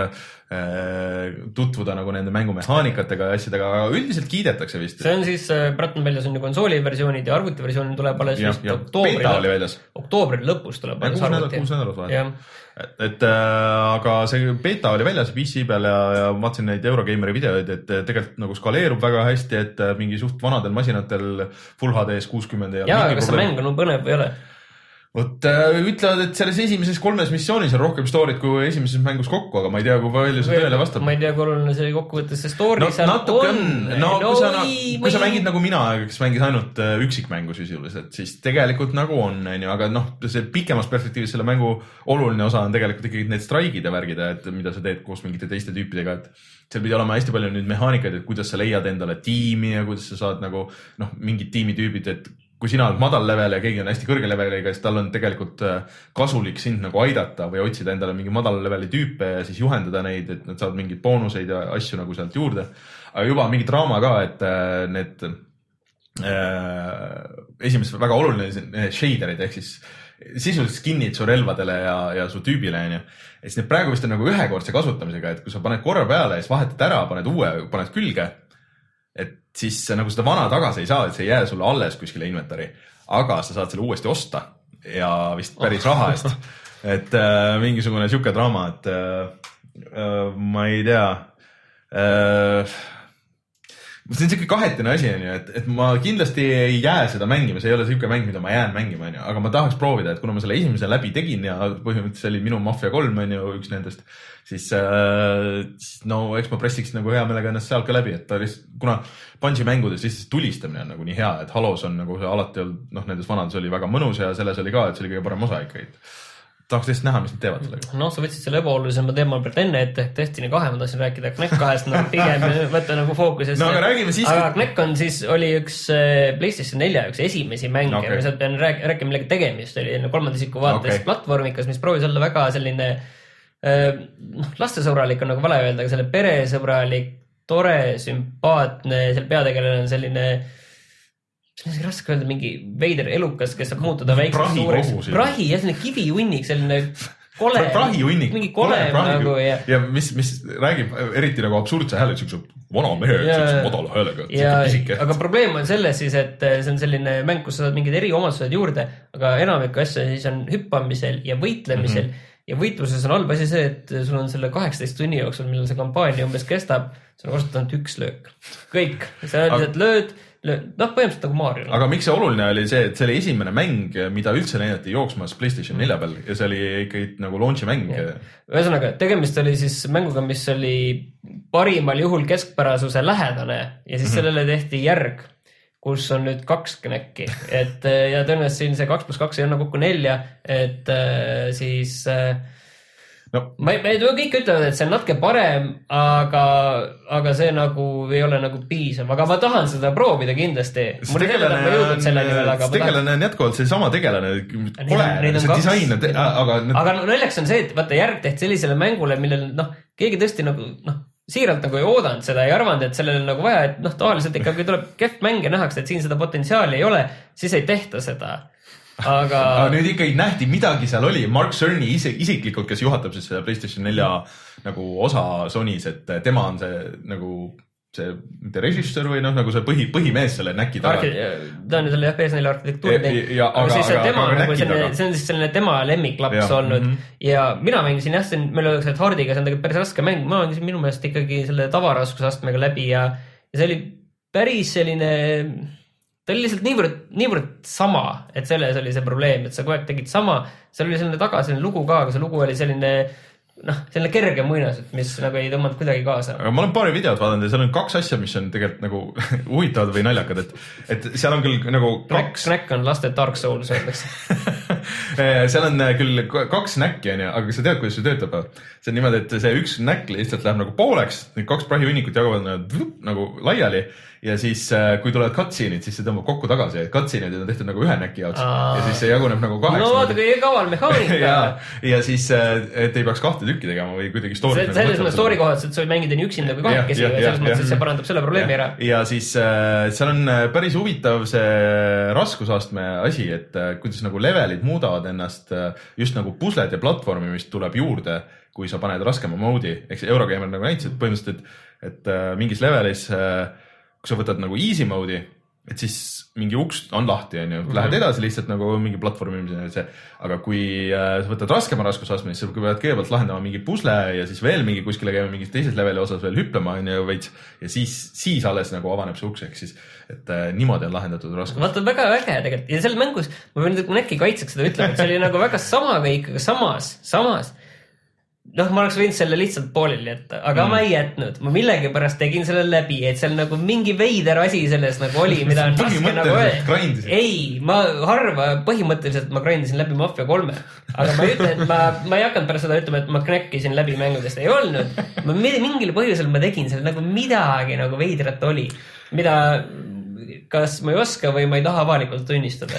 tutvuda nagu nende mängumehaanikatega ja asjadega, aga üldiselt kiidetakse vist. See on siis, Bratton väljas on ju konsooli versioonid ja arvuti versioon tuleb alles ja, vist ja, oktoobri, oktoobri lõpus tuleb ja, alles arvuti. kuus nädalat vahet. Et, et äh, aga see beta oli väljas P C peal ja, ja ma vaatasin neid Eurogameri videoid, et tegelikult nagu skaleerub väga hästi, et mingi suht vanadel masinatel Full H D-s kuuskümmend ja... Jaa, kas see mäng on põnev või ole? Vot äh, ütlevad, et selles esimeses kolmes missioonis on rohkem storyt kui esimeses mängus kokku, aga ma ei tea, kui palju see tõele vastab. Ma ei tea, kui oluline see kokkuvõttes see story no, seal on. No, no kui, sa, kui sa mängid nagu mina, kes mängis ainult äh, üksikmängu sisuliselt, siis tegelikult nagu on, on ju, aga noh, see pikemas perspektiivis selle mängu oluline osa on tegelikult ikkagi need straigid ja värgid, et mida sa teed koos mingite teiste tüüpidega, et seal pidi olema hästi palju nüüd mehaanikaid, et kuidas sa leiad endale tiimi ja kuidas sa saad nagu noh, mingid tiimitüübid, et kui sina oled madal level ja keegi on hästi kõrge leveliga, siis tal on tegelikult kasulik sind nagu aidata või otsida endale mingi madal leveli tüüpe ja siis juhendada neid, et nad saavad mingeid boonuseid ja asju nagu sealt juurde. Aga juba mingi draama ka, et need äh, esimesed väga oluline shaderid ehk siis sisuliselt skin'id su relvadele ja, ja su tüübile, on ju. Ja siis need praegu vist on nagu ühekordse kasutamisega, et kui sa paned korra peale ja siis vahetad ära, paned uue, paned külge, et siis nagu seda vana tagasi ei saa, et see ei jää sulle alles kuskile inventari, aga sa saad selle uuesti osta ja vist päris raha eest. Et äh, mingisugune siuke draama, et äh, ma ei tea. Äh, see on siuke kahetine asi, on ju, et, et ma kindlasti ei jää seda mängima, see ei ole siuke mäng, mida ma jään mängima, on ju, aga ma tahaks proovida, et kuna ma selle esimese läbi tegin ja põhimõtteliselt oli minu Mafia kolm, on ju, üks nendest, siis äh, no eks ma pressiks nagu hea meelega ennast seal ka läbi, et ta lihtsalt, kuna Bungie mängudes lihtsalt tulistamine on nagu nii hea, et Halos on nagu see alati olnud, noh, nendes vanades oli väga mõnus ja selles oli ka, et see oli kõige parem osa ikka, et tahaks lihtsalt näha, mis nad teevad sellega. No, sa võtsid selle ebaolulisema teema pealt enne, et Destiny kahe ma tahtsin rääkida Knack kahest, no pigem võtta nagu fookusesse. No, aga räägime siis. Aga Knack on siis, oli üks PlayStation nelja, üks esimesi mänge, okay. Ma sealt pean rääk- rääkima millegi tegemist, oli kolmandisiku vaates okay. Platvormikas, mis proovis olla väga selline noh, lastesõbralik on nagu vale öelda, aga selle peresõbralik, tore, sümpaatne, seal peategelane on selline see on raske öelda, mingi veider elukas, kes saab muutuda väikseks suureks. Prahi, jah, selline kiviunnik, selline kole. Prahiunnik. Mingi kole nagu. Ja, ja mis, mis räägib eriti nagu absurdse hääle, siukse vana mehe, siukse madala häälega. Ja, aga probleem on selles siis, et see on selline mäng, kus sa saad mingid eriomadused juurde, aga enamik asja siis on hüppamisel ja võitlemisel. Mm-hmm. Ja võitluses on halb asi see, et sul on selle kaheksateist tunni jooksul, millal see kampaania umbes kestab, see on kasutanud üks löök. Kõik. Sa lihtsalt lööd, lööd, noh, põhimõtteliselt nagu Mario. Aga miks see oluline oli see, et see oli esimene mäng, mida üldse näidati jooksmas PlayStation nelja peal ja see oli ikkagi nagu launchi mäng. Ühesõnaga, tegemist oli siis mänguga, mis oli parimal juhul keskpärasuse lähedane ja siis mm-hmm. sellele tehti järg, kus on nüüd kaks Knacki, et ja tõenäoliselt siin see kaks pluss kaks ei anna kokku nelja, et siis no. ma, ma kõik ütlevad, et see on natuke parem, aga, aga see nagu ei ole nagu piisav, aga ma tahan seda proovida kindlasti. Mul ei tea, et ma jõudnud selleni veel, aga tegelane on jätkuvalt see sama tegelane, kole, see disain on, aga aga no, näljaks on see, et vaata järg tehti sellisele mängule, millel noh, keegi tõesti nagu noh, siiralt nagu ei oodanud seda, ei arvanud, et sellel on nagu vaja, et noh, tavaliselt ikkagi tuleb kehv mäng ja nähakse, et siin seda potentsiaali ei ole, siis ei tehta seda. Aga... aga nüüd ikkagi nähti midagi seal oli. Mark Cerny ise, isiklikult, kes juhatab siis PlayStation nelja nagu osa Sonys, et tema on see nagu see mitte režissöör või noh, nagu see põhi, põhimees selle näki taga. Ta on selle P S neli arhitektuuri teinud. Aga, aga, siis aga, tema, aga nagu selline, see on siis selline tema lemmiklaps ja, olnud mm -hmm. ja mina mängisin jah, see on, meil öeldakse, et Hardiga see on tegelikult päris raske mäng. Ma mängisin minu meelest ikkagi selle tavaraskusastmega läbi ja, ja see oli päris selline, ta oli lihtsalt niivõrd, niivõrd sama, et selles oli see probleem, et sa kogu aeg tegid sama. Seal oli selline taga selline lugu ka, aga see lugu oli selline noh, selline kerge muinas, mis nagu ei tõmmanud kuidagi kaasa. Aga ma olen paari videot vaadanud ja seal on kaks asja, mis on tegelikult nagu huvitavad või naljakad, et, et seal on küll nagu kaks... Knack on laste Dark Souls, öeldakse. seal on küll kaks näkki, on ju, aga sa tead, kuidas see töötab. See on niimoodi, et see üks näkk lihtsalt läheb nagu pooleks, need kaks prahihunnikut jagavad nagu, nagu laiali ja siis kui tulevad cutscene'id, siis see tõmbab kokku tagasi. Cutscene'id on tehtud nagu ühe näki jaoks Aa. ja siis see jaguneb nagu kaheks. No vaata, kui kaval mehaanika. ja, ja siis, et ei peaks kahte tükki tegema või kuidagi story. See, selles mõttes story kohas, et sa võid mängida nii üksinda kui kahekesi ja, ja, ja selles mõttes, et see parandab selle probleemi ja, ära. Ja siis äh, seal on päris huvitav see raskusastme asi, et äh, kuidas nagu levelid muudavad ennast äh, just nagu pusled ja platvormi, mis tuleb juurde, kui sa paned raskema moodi. Eks Eurogamer nagu näitas, et põhimõtteliselt, et, et äh, mingis levelis äh, kui sa võtad nagu easy mode'i, et siis mingi uks on lahti, on ju, lähed edasi lihtsalt nagu mingi platvormi, see. Aga kui äh, sa võtad raskema raskusastme, siis sa pead kõigepealt lahendama mingi pusle ja siis veel mingi kuskile käima mingis teises leveli osas veel hüplema, on ju, veits. Ja siis, siis alles nagu avaneb see uks, ehk siis, et äh, niimoodi on lahendatud raskus. Vaata, väga väge tegelikult. Ja seal mängus, ma pean nüüd äkki kaitseks seda ütlema, et see oli nagu väga sama kõik, aga samas, samas. Noh, ma oleks võinud selle lihtsalt poolili jätta, aga mm. ma ei jätnud. Ma millegi pärast tegin selle läbi, et seal nagu mingi veider asi selles nagu oli, mida on raske nagu grindisid. Ei, ma harva põhimõtteliselt ma grindisin läbi Mafia kolme. Aga ma ei ütle, et ma, ma ei hakanud pärast seda ütlema, et ma knäkkisin läbi mängudest. Ei olnud. Ma mingil põhjusel ma tegin seal nagu midagi nagu veidrat oli, mida kas ma ei oska või ma ei taha avalikult tunnistada.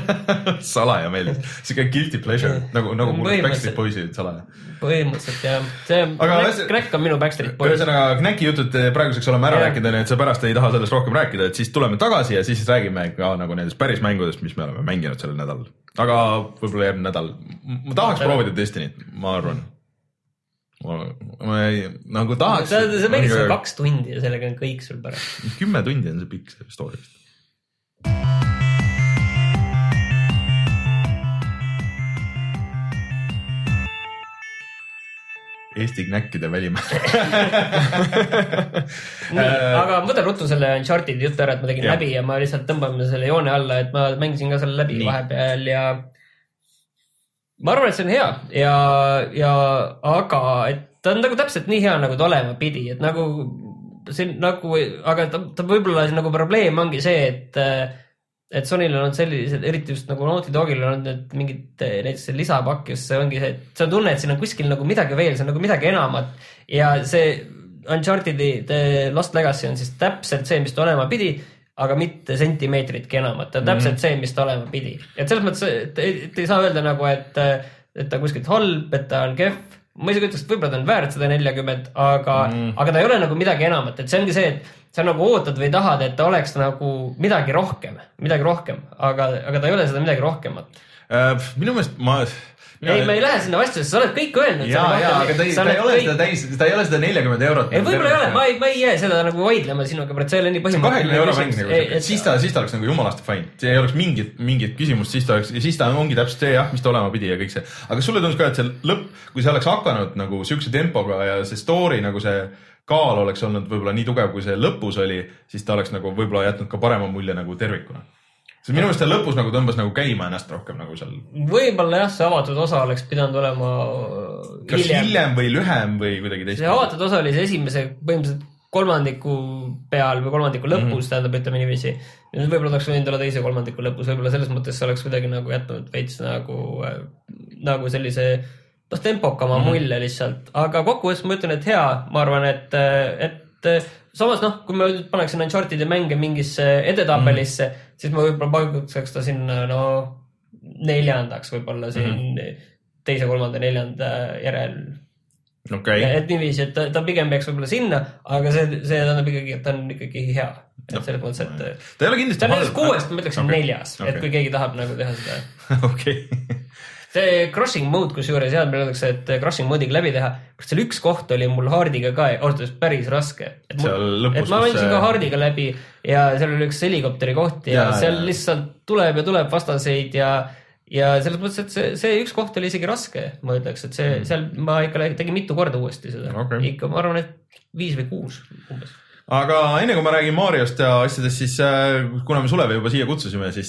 Salaja meeldis. See käib guilty pleasure, nagu, nagu mul Backstreet Boysid salaja. Põhimõtteliselt, jah. See Knack on minu Backstreet Boys. Ühesõnaga, Knacki jutud praeguseks oleme ära rääkinud, et sa pärast ei taha sellest rohkem rääkida, et siis tuleme tagasi ja siis räägime ka nagu nendest päris mängudest, mis me oleme mänginud sellel nädalal. Aga võib-olla järgmine nädal. Ma tahaks proovida Destinit, ma arvan. Ma, ma ei, nagu tahaks... Sa, sa mängid seda kaks tundi ja sellega on kõik sul pärast. Kümme tundi on see pikk see story'st. Eesti knäkkide välimäär. Nii, aga ma võtan ruttu selle Uncharted juttu ära, et ma tegin ja. läbi ja ma lihtsalt tõmbame selle joone alla, et ma mängisin ka selle läbi Nii. vahepeal ja ma arvan, et see on hea ja, ja aga et ta on nagu täpselt nii hea, nagu ta olema pidi, et nagu see nagu, aga ta, ta võib-olla nagu probleem ongi see, et et Sonyl on sellised, eriti just nagu Naughty Dogil on need mingid näiteks lisapakk, just see ongi see, et see on tunne, et siin on kuskil nagu midagi veel, see on nagu midagi enamat ja see Uncharted'i The Lost Legacy on siis täpselt see, mis ta olema pidi, aga mitte sentimeetritki enamat, ta on täpselt mm-hmm. see, mis ta olema pidi. Et selles mõttes, et, et ei saa öelda nagu, et, et ta kuskilt halb, et ta on kehv. Ma isegi ütleks, et võib-olla ta on väärt sada nelikümmend, aga, mm. aga ta ei ole nagu midagi enamat. Et see ongi see, et sa nagu ootad või tahad, et ta oleks nagu midagi rohkem, midagi rohkem, aga, aga ta ei ole seda midagi rohkemat. Äh, minu meelest ma... Mina... Ei, ma ei lähe sinna vastu, sa oled kõik öelnud. Jaa, jaa, aga ta ei, ta ei ole kõik... seda täis, ta ei ole seda nelikümmend eurot. Ei, võib-olla ei ole, ma ei, ma ei jää seda nagu vaidlema sinuga, et see oli nii põhimõtteliselt. kahekümne euro mäng, nagu, siis, ta, siis ta oleks nagu jumalast fine. See ei oleks mingit, mingit küsimust, siis ta, oleks, siis ta ongi täpselt see, jah, mis ta olema pidi ja kõik see. Aga sulle tundus ka, et see lõpp, kui see oleks hakanud nagu siukse tempoga ja see story, nagu see kaal oleks olnud võib-olla nii tugev, kui see lõpus oli, siis ta oleks nagu võib-olla jätnud ka parema mulje nagu tervikuna. See minu meelest lõpus nagu tõmbas nagu käima ennast rohkem nagu seal. Võib-olla jah, see avatud osa oleks pidanud olema kas hiljem, hiljem või lühem või kuidagi teist. See avatud osa oli see esimese põhimõtteliselt kolmandiku peal või kolmandiku lõpus, mm-hmm. tähendab, ütleme niiviisi. Võib-olla oleks võinud olla teise kolmandiku lõpus, võib-olla selles mõttes see oleks kuidagi nagu jätnud veits nagu, nagu sellise noh, tempokama mm-hmm. mulje lihtsalt. Aga kokkuvõttes ma ütlen, et hea, ma arvan, et, et samas noh, kui ma paneksin Uncharted ja mänge mingisse edetabelisse, mm-hmm. siis ma võib-olla paigutaks ta sinna no, neljandaks võib-olla siin mm-hmm. teise, kolmanda, neljanda järel. okay. et niiviisi, et ta, ta pigem peaks võib-olla sinna, aga see, see tähendab ikkagi, et ta on ikkagi hea. Et selles mõttes, et ta ei ole kindlasti ta on näiteks kuuest, ma ütleksin okay. neljas, okay. et kui keegi tahab nagu teha seda. okei okay. See crossing mode, kus juures head meil öeldakse, et crossing mode'iga läbi teha, kus seal üks koht oli mul hardiga ka austus päris raske. Et, mul, lõpus, et ma võnsin see... ka hardiga läbi ja seal oli üks helikopteri koht ja, ja seal ja. lihtsalt tuleb ja tuleb vastaseid ja, ja selles mõttes, et see, see üks koht oli isegi raske, ma ütleks, et see, mm. seal ma ikka tegin mitu korda uuesti seda. Okay. Ikka ma arvan, et viis või kuus umbes. Aga enne kui ma räägin Mariost ja asjadest, siis kuna me Sulevi juba siia kutsusime, siis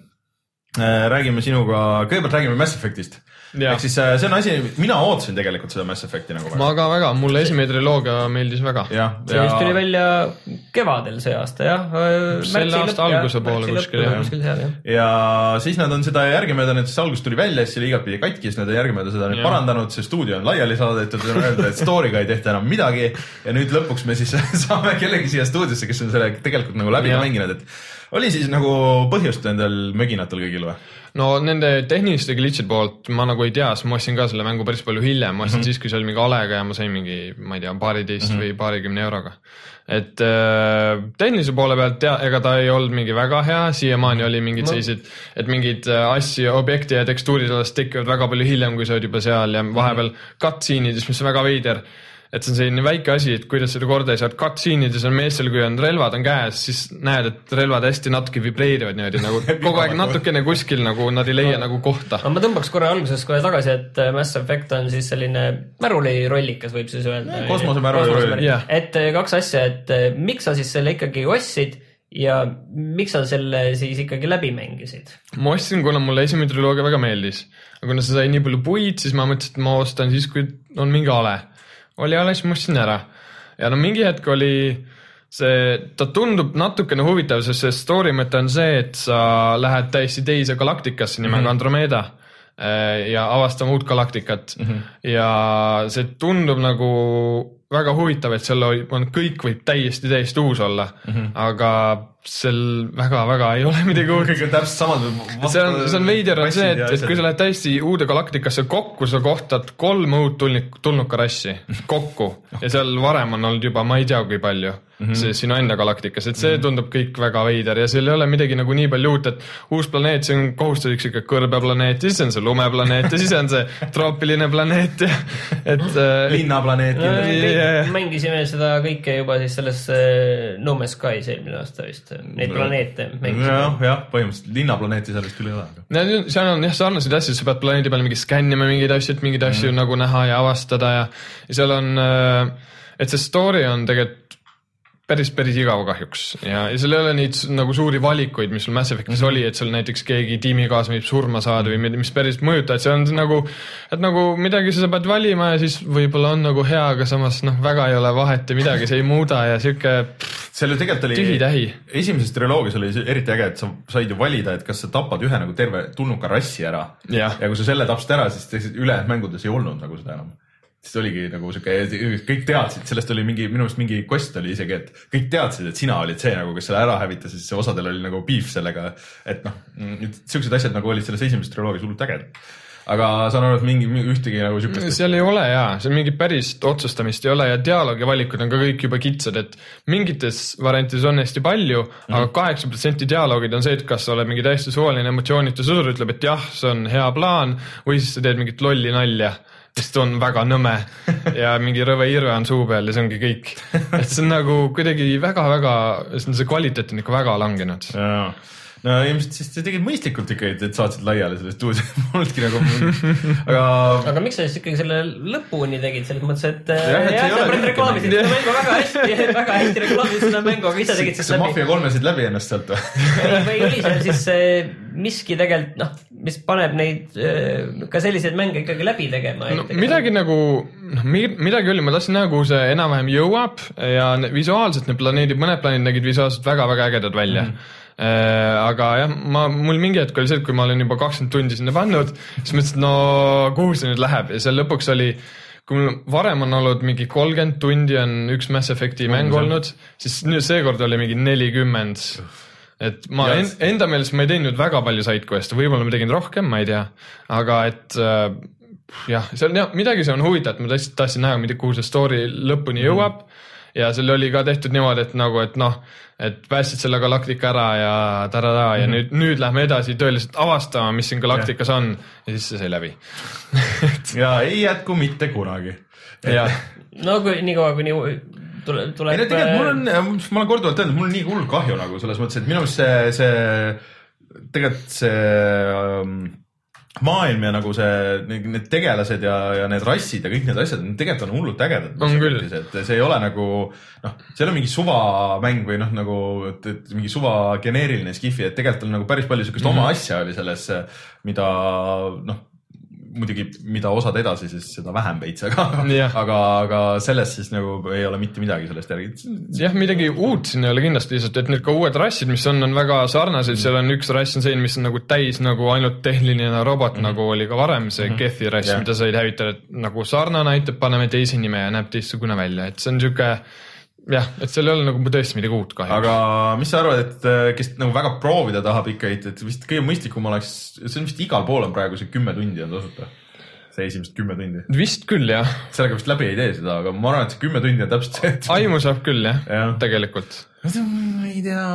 räägime sinuga, kõigepealt räägime Mass Effectist. Ehk siis see on asi, mina ootasin tegelikult seda Mass Effecti nagu väga. Ma ka väga, mulle esimene triloogia meeldis väga. Ja, see ja... just tuli välja kevadel see aasta, jah. Selle aasta alguse poole kuskil, jah. Ja siis nad on seda järgimööda, nüüd see algus tuli välja, siis oli igatpidi katki, siis nad on järgimööda seda nüüd ja. parandanud, see stuudio on laiali saadetud, on öelda, et story'ga ei tehta enam midagi ja nüüd lõpuks me siis saame kellegi siia stuudiosse, kes on selle tegelikult nagu läbi mänginud, et oli siis nagu põhjust nendel möginatel kõigil või? No nende tehniliste glitchid poolt ma nagu ei tea, sest ma ostsin ka selle mängu päris palju hiljem, ma ostsin mm -hmm. siis, kui see oli mingi Alega ja ma sain mingi, ma ei tea, paariteist mm -hmm. või paarikümne euroga. Et äh, tehnilise poole pealt tea, ega ta ei olnud mingi väga hea, siiamaani oli mingid sellised, et mingid asju, objekti ja tekstuurid alles tekivad väga palju hiljem, kui sa oled juba seal ja vahepeal cutscene'ides, mis on väga veider. Et see on selline väike asi, et kuidas seda korda ei saa, et cutscene'ides on meestel, kui on relvad on käes, siis näed, et relvad hästi natuke vibreerivad niimoodi, nagu kogu aeg natukene kuskil, nagu nad ei leia nagu kohta. Ma tõmbaks korra alguses kohe tagasi, et Mass Effect on siis selline märuli rollikas, võib siis öelda. Kosmose märuli roll. Et kaks asja, et miks sa siis selle ikkagi ostsid ja miks sa selle siis ikkagi läbi mängisid? Ma ostsin, kuna mulle esimene triloogia väga meeldis. Aga kuna sa sai nii palju puid, siis ma mõtlesin, et ma ostan siis, kui on mingi ale. Oli alles, ma ostsin ära. Ja no mingi hetk oli see, ta tundub natukene huvitav, sest see story mõte on see, et sa lähed täiesti teise galaktikasse nimega mm -hmm. Andromeda ja avastama uut galaktikat. Mm -hmm. Ja see tundub nagu väga huvitav, et seal on kõik võib täiesti täiesti uus olla, mm -hmm. aga seal väga-väga ei ole midagi uut. Kõik on täpselt samad. See on, see on veider on see, et, et kui sa lähed täiesti uude galaktikasse kokku, sa kohtad kolm uut tulnukarassi kokku ja seal varem on olnud juba, ma ei tea kui palju, mm -hmm. see sinu enda galaktikas, et see tundub kõik väga veider ja seal ei ole midagi nagu nii palju uut, et uus planeet, see on kohustuslik ikka kõrbeplaneet ja siis on see lumeplaneet ja siis on see troopiline planeet ja et linnaplaneet no, yeah. Mängisime seda kõike juba siis selles No Man's Skies eelmine aasta vist, neid planeete mängisime. Jah, jah, põhimõtteliselt linnaplaneeti seal vist küll ei ole. Seal on jah sarnaseid asju, sa pead planeedi peale mingi skännima mingeid asju, et mingeid asju mm. nagu näha ja avastada ja, ja seal on, et see story on tegelikult päris, päris igav kahjuks ja, ja seal ei ole neid nagu suuri valikuid, mis sul Mass Effectis mm -hmm. oli, et sul näiteks keegi tiimikaas võib surma saada või mis päris mõjuta, et see on nagu, et nagu midagi sa pead valima ja siis võib-olla on nagu hea, aga samas noh, väga ei ole vahet ja midagi see ei muuda ja siuke seal ju tegelikult oli tühi-tähi. Esimeses triloogias oli eriti äge, et sa said ju valida, et kas sa tapad ühe nagu terve tulnuka rassi ära ja, ja kui sa selle tapsid ära, siis ülejäänud mängudes ei olnud nagu seda enam. Siis oligi nagu siuke, kõik teadsid, sellest oli mingi, minu meelest mingi kost oli isegi, et kõik teadsid, et sina olid see nagu, kes selle ära hävitas, siis osadel oli nagu beef sellega, et noh, siuksed asjad nagu olid selles esimeses triloogias hullult äged. Aga saan aru, et mingi ühtegi nagu siukest... Seal ei ole jaa, seal mingi päris otsustamist ei ole ja dialoogi valikud on ka kõik juba kitsad, et mingites variantides on hästi palju, mm -hmm. aga kaheksa protsenti dialoogid on see, et kas sa oled mingi täiesti suvaline emotsioonitu sõdur, ütleb, et jah, see on hea plaan või siis sa teed mingit lolli nalja. Sest on väga nõme ja mingi rõve irve on suu peal ja see ongi kõik. Et see on nagu kuidagi väga-väga, see kvaliteet on ikka väga langenud. Jaa. No ilmselt siis te tegid mõistlikult ikka, et saatsid laiali sellest uus. Olnudki nagu... Aga... aga miks sa siis ikkagi selle lõpuni tegid? Selles mõttes, et jah, jah sa pärit reklaamisid seda mängu väga hästi, väga hästi reklaamisid seda mängu, aga ise tegid siis läbi. Mafia kolmesid läbi ennast sealt või? Või oli seal siis miski tegelikult, noh, mis paneb neid ka selliseid mänge ikkagi läbi tegema? No, midagi nagu, noh, midagi oli, ma tahtsin näha, kuhu see enam-vähem jõuab ja visuaalselt need planeedid, mõned planeedid nägid visuaalselt väga-väga ägedad välja. Mm -hmm. Äh, aga jah, ma, mul mingi hetk oli see, et kui ma olen juba kakskümmend tundi sinna pannud, siis mõtlesin, no kuhu see nüüd läheb ja seal lõpuks oli, kui mul varem on olnud mingi kolmkümmend tundi on üks Mass Effecti mäng mm-hmm. olnud, siis nüüd seekord oli mingi nelikümmend. Et ma yes. en, enda meelest ma ei teinud väga palju sidequest'e, võib-olla ma tegin rohkem, ma ei tea, aga et äh, jah, seal ja, midagi see on huvitav, et ma tõesti tahtsin näha, kuhu see story lõpuni jõuab mm. ja seal oli ka tehtud niimoodi, et nagu, et noh, et päästsid selle galaktika ära ja tarada ja mm. nüüd, nüüd lähme edasi tõeliselt avastama, mis siin galaktikas ja. on ja siis see sai läbi ja ei jätku mitte kunagi. no kui nii kaua, kui nii tuleb... tuleb... ei no tegelikult mul on, ma olen korduvalt öelnud, mul on nii hull kahju nagu selles mõttes, et minu meelest see, see tegelikult see ähm, maailm ja nagu see, need tegelased ja, ja need rassid ja kõik need asjad, tegelikult on hullult ägedad. On küll. Et see ei ole nagu, noh, see ei ole mingi suvamäng või noh, nagu et, et mingi suva geneeriline skifi, et tegelikult on nagu päris palju sellist mm-hmm. oma asja oli selles, mida noh, muidugi, mida osad edasi, siis seda vähem veits, aga, aga, aga sellest siis nagu ei ole mitte midagi sellest järgi. Jah, midagi uut siin ei ole kindlasti lihtsalt, et need ka uued rassid, mis on, on väga sarnased, seal on üks rass on see, mis on nagu täis nagu ainult tehniline robot, mm-hmm. nagu oli ka varem see mm-hmm. Kethi rass, yeah. mida said hävitada, nagu sarnane aitab, paneme teise nime ja näeb teistsugune välja, et see on siuke jah, et seal ei ole nagu tõesti midagi uut kahjuks. Aga mis sa arvad, et kes nagu väga proovida tahab ikka, et vist kõige mõistlikum oleks, see on vist igal pool on praegu see kümme tundi on tasuta. See esimest kümme tundi. Vist küll, jah. Sellega vist läbi ei tee seda, aga ma arvan, et see kümme tundi on täpselt see. Et... aimu saab küll, jah, ja. Tegelikult. Ma ei tea.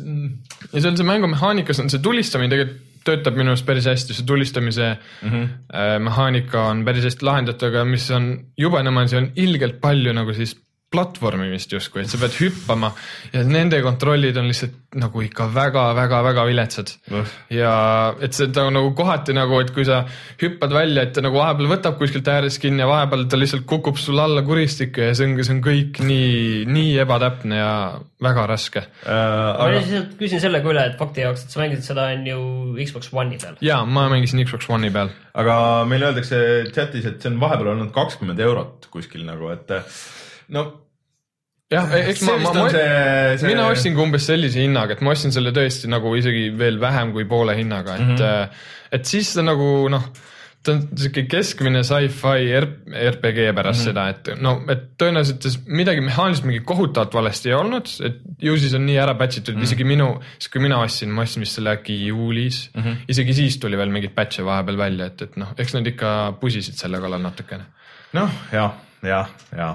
Ja see on see mängumehaanikas on see tulistamine tegelikult töötab minu arust päris hästi, see tulistamise mm-hmm. äh, mehaanika on päris hästi lahendatud, aga mis on jube nõmani, see on ilgelt palju nagu siis platvormimist justkui, et sa pead hüppama ja nende kontrollid on lihtsalt nagu ikka väga, väga, väga viletsad. Uh. Ja et see on nagu kohati nagu, et kui sa hüppad välja, et ta nagu vahepeal võtab kuskilt ääres kinni ja vahepeal ta lihtsalt kukub sul alla kuristikku ja see on, see on kõik nii, nii ebatäpne ja väga raske. Uh, aga... ma lihtsalt küsin sellega üle, et fakti jaoks, et sa mängisid seda on ju Xbox One'i peal. Jaa, ma mängisin Xbox One'i peal. Aga meil öeldakse chatis, et see on vahepeal olnud kakskümmend eurot kuskil nagu, et no jah, eks ma, ma, see, see... mina ostsin umbes sellise hinnaga, et ma ostsin selle tõesti nagu isegi veel vähem kui poole hinnaga, et mm-hmm. et siis ta nagu noh, ta on siuke keskmine sci-fi R P G pärast mm-hmm. seda, et no, et tõenäoliselt midagi mehhaaniliselt mingi kohutavalt valesti ei olnud, et ju siis on nii ära patchitud, mm-hmm. isegi minu, siis kui mina ostsin, ma ostsin vist selle äkki juulis, mm-hmm. isegi siis tuli veel mingid patche vahepeal välja, et, et noh, eks nad ikka pusisid selle kallal natukene. Noh, jah. jah, jah.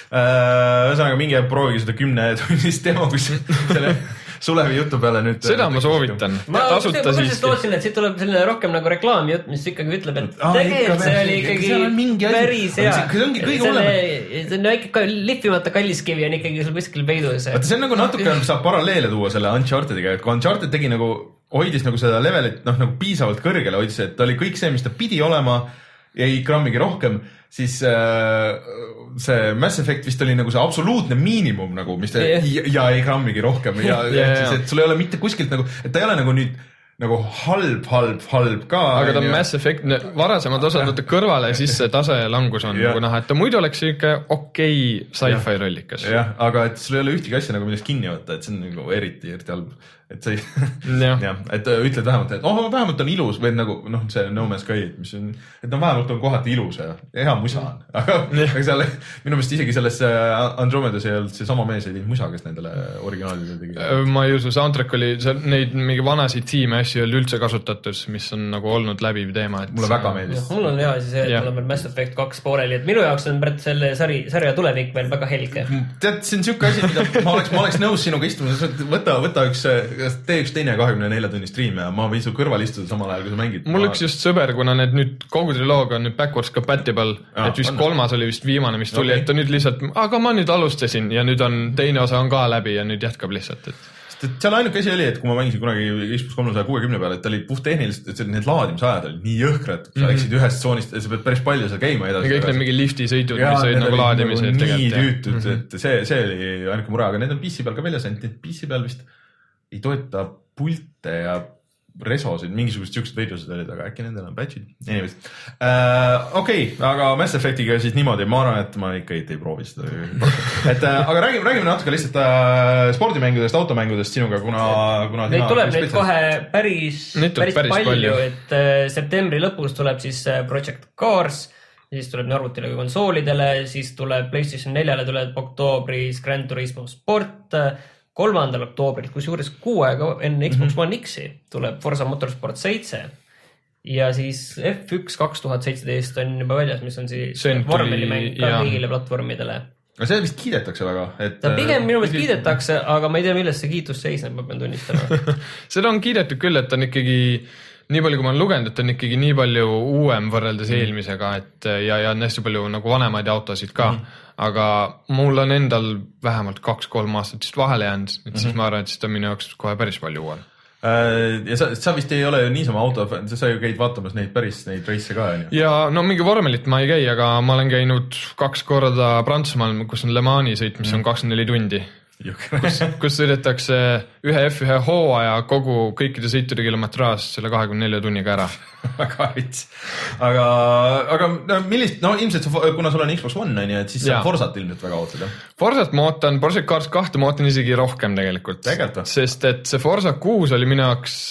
Ühesõnaga mingi proovigi seda kümne tunnist demo, kus selle Sulevi jutu peale nüüd. Seda ma soovitan. Ma tõesti lootsin, et siit tuleb selline rohkem nagu reklaami jutt, mis ikkagi ütleb, et ah, tegelikult see oli ikkagi päris hea. See ongi kõige olema. See on ikka lihvimata kalliskivi on ikkagi sul kuskil peidus. Vaata, see on nagu natuke saab paralleele tuua selle Unchartediga, et kui Uncharted tegi nagu, hoidis nagu seda levelit noh, nagu piisavalt kõrgele, hoidis, et ta oli kõik see, mis ta pidi olema ja ei grammigi rohkem, siis äh, see Mass Effect vist oli nagu see absoluutne miinimum nagu, mis ta yeah. ja, ja ei grammigi rohkem ja yeah, siis, et sul ei ole mitte kuskilt nagu, et ta ei ole nagu nüüd nagu halb, halb, halb ka. Aga ta on Mass Effect, varasemad osad võtta kõrvale ja siis see tase langus on yeah. nagu näha, et ta muidu oleks ikka okei sci-fi yeah. rollikas. jah, aga et sul ei ole ühtegi asja nagu millest kinni võtta, et see on nagu eriti, eriti halb. Et sa ei, jah, et ütled vähemalt, et oh, vähemalt on ilus või nagu, noh, see No Man's Sky, mis on, et no vähemalt on kohati ilus ja hea musa on. Aga, aga seal, minu meelest isegi selles Andromedas ei olnud see sama mees ei teinud musa, kes nendele originaalidele tegi. Ma ei usu, soundtrack oli, neid mingi vanasid tiime asju oli üldse kasutatud, mis on nagu olnud läbiv teema. Et mulle väga meeldis. Mul on hea siis, et mul on Mass Effect kaks pooleli, et minu jaoks on pärt selle sari, sarja tulevik veel väga helge. Tead, see on siuke asi, mida ma oleks, ma oleks nõus sinuga istuma, võta, võta üks tee üks teine kahekümne nelja tunni stream ja ma võin su kõrval istuda samal ajal, kui sa mängid. Mul üks just sõber, kuna need nüüd kogu triloogia on nüüd backwards compatible, ja, et vist on. Kolmas oli vist viimane, mis tuli, okay. Et ta nüüd lihtsalt, aga ma nüüd alustasin ja nüüd on teine osa on ka läbi ja nüüd jätkab lihtsalt. Et... seal ainuke asi oli, et kui ma mängisin kunagi Xbox kolmesaja kuuekümne peale, et ta oli puhttehniliselt, et need laadimisajad olid nii jõhkrad, sa läksid mm-hmm. ühest tsoonist ja sa pead päris palju seal käima edasi. Ja kõik need mingi lifti sõidud, mis olid nagu laadimise. Nii tüütud, mm-hmm. et see, see oli ainuke mure, aga need on P C peal ka väljas, ainult P C peal vist ei toeta pulte ja resosid, mingisugused siuksed veidlused olid, aga äkki nendel on patchid. Anyways. Uh, okei, okay, aga Mass Effectiga siis niimoodi, ma arvan, et ma ikka ei, ei proovi seda. et, uh, aga räägime, räägime natuke lihtsalt uh, spordimängudest, automängudest sinuga, kuna... kuna neid tuleb neid kohe päris, päris, päris palju, palju, et uh, septembri lõpus tuleb siis uh, Project Cars, siis tuleb nii arvutile kui konsoolidele, siis tuleb PlayStation neljale tuleb oktoobris Gran Turismo Sport, kolmandal oktoobril, kus juures kuu aega enne Xbox mm-hmm. One X-i tuleb Forza Motorsport seitse ja siis F üks kaks tuhat seitseteist on juba väljas, mis on siis vormelimäng ka kõigile platvormidele. aga see vist kiidetakse väga. Et, ta pigem minu meelest kiidetakse, aga ma ei tea, milles see kiitus seisneb, ma pean tunnistama. seda on kiidetud küll, et on ikkagi nii palju, kui ma olen lugenud, et on ikkagi nii palju uuem võrreldes mm. eelmisega, et ja, ja on hästi palju nagu vanemaid autosid ka, mm. aga mul on endal vähemalt kaks-kolm aastat just vahele jäänud, et mm-hmm. siis ma arvan, et siis ta on minu jaoks kohe päris palju uuem. Ja sa, sa vist ei ole ju niisama auto, sa ju käid vaatamas neid päris neid reisse ka. Ja no mingi vormelit ma ei käi, aga ma olen käinud kaks korda Prantsusmaal, kus on Le Mani sõit, mis on kakskümmend neli tundi. kus, kus sõidetakse ühe F ühe hooaja kogu kõikide sõitude kilometraaž selle kahekümne nelja tunniga ära. väga vits. Aga, aga no, millist, no ilmselt kuna sul on Xbox One, on ju, et siis sa Forsat ilmselt väga ootad. Forsat ma ootan, Project Cars kahte ma ootan isegi rohkem tegelikult. tegelikult. Sest et see Forsa kuus oli minu jaoks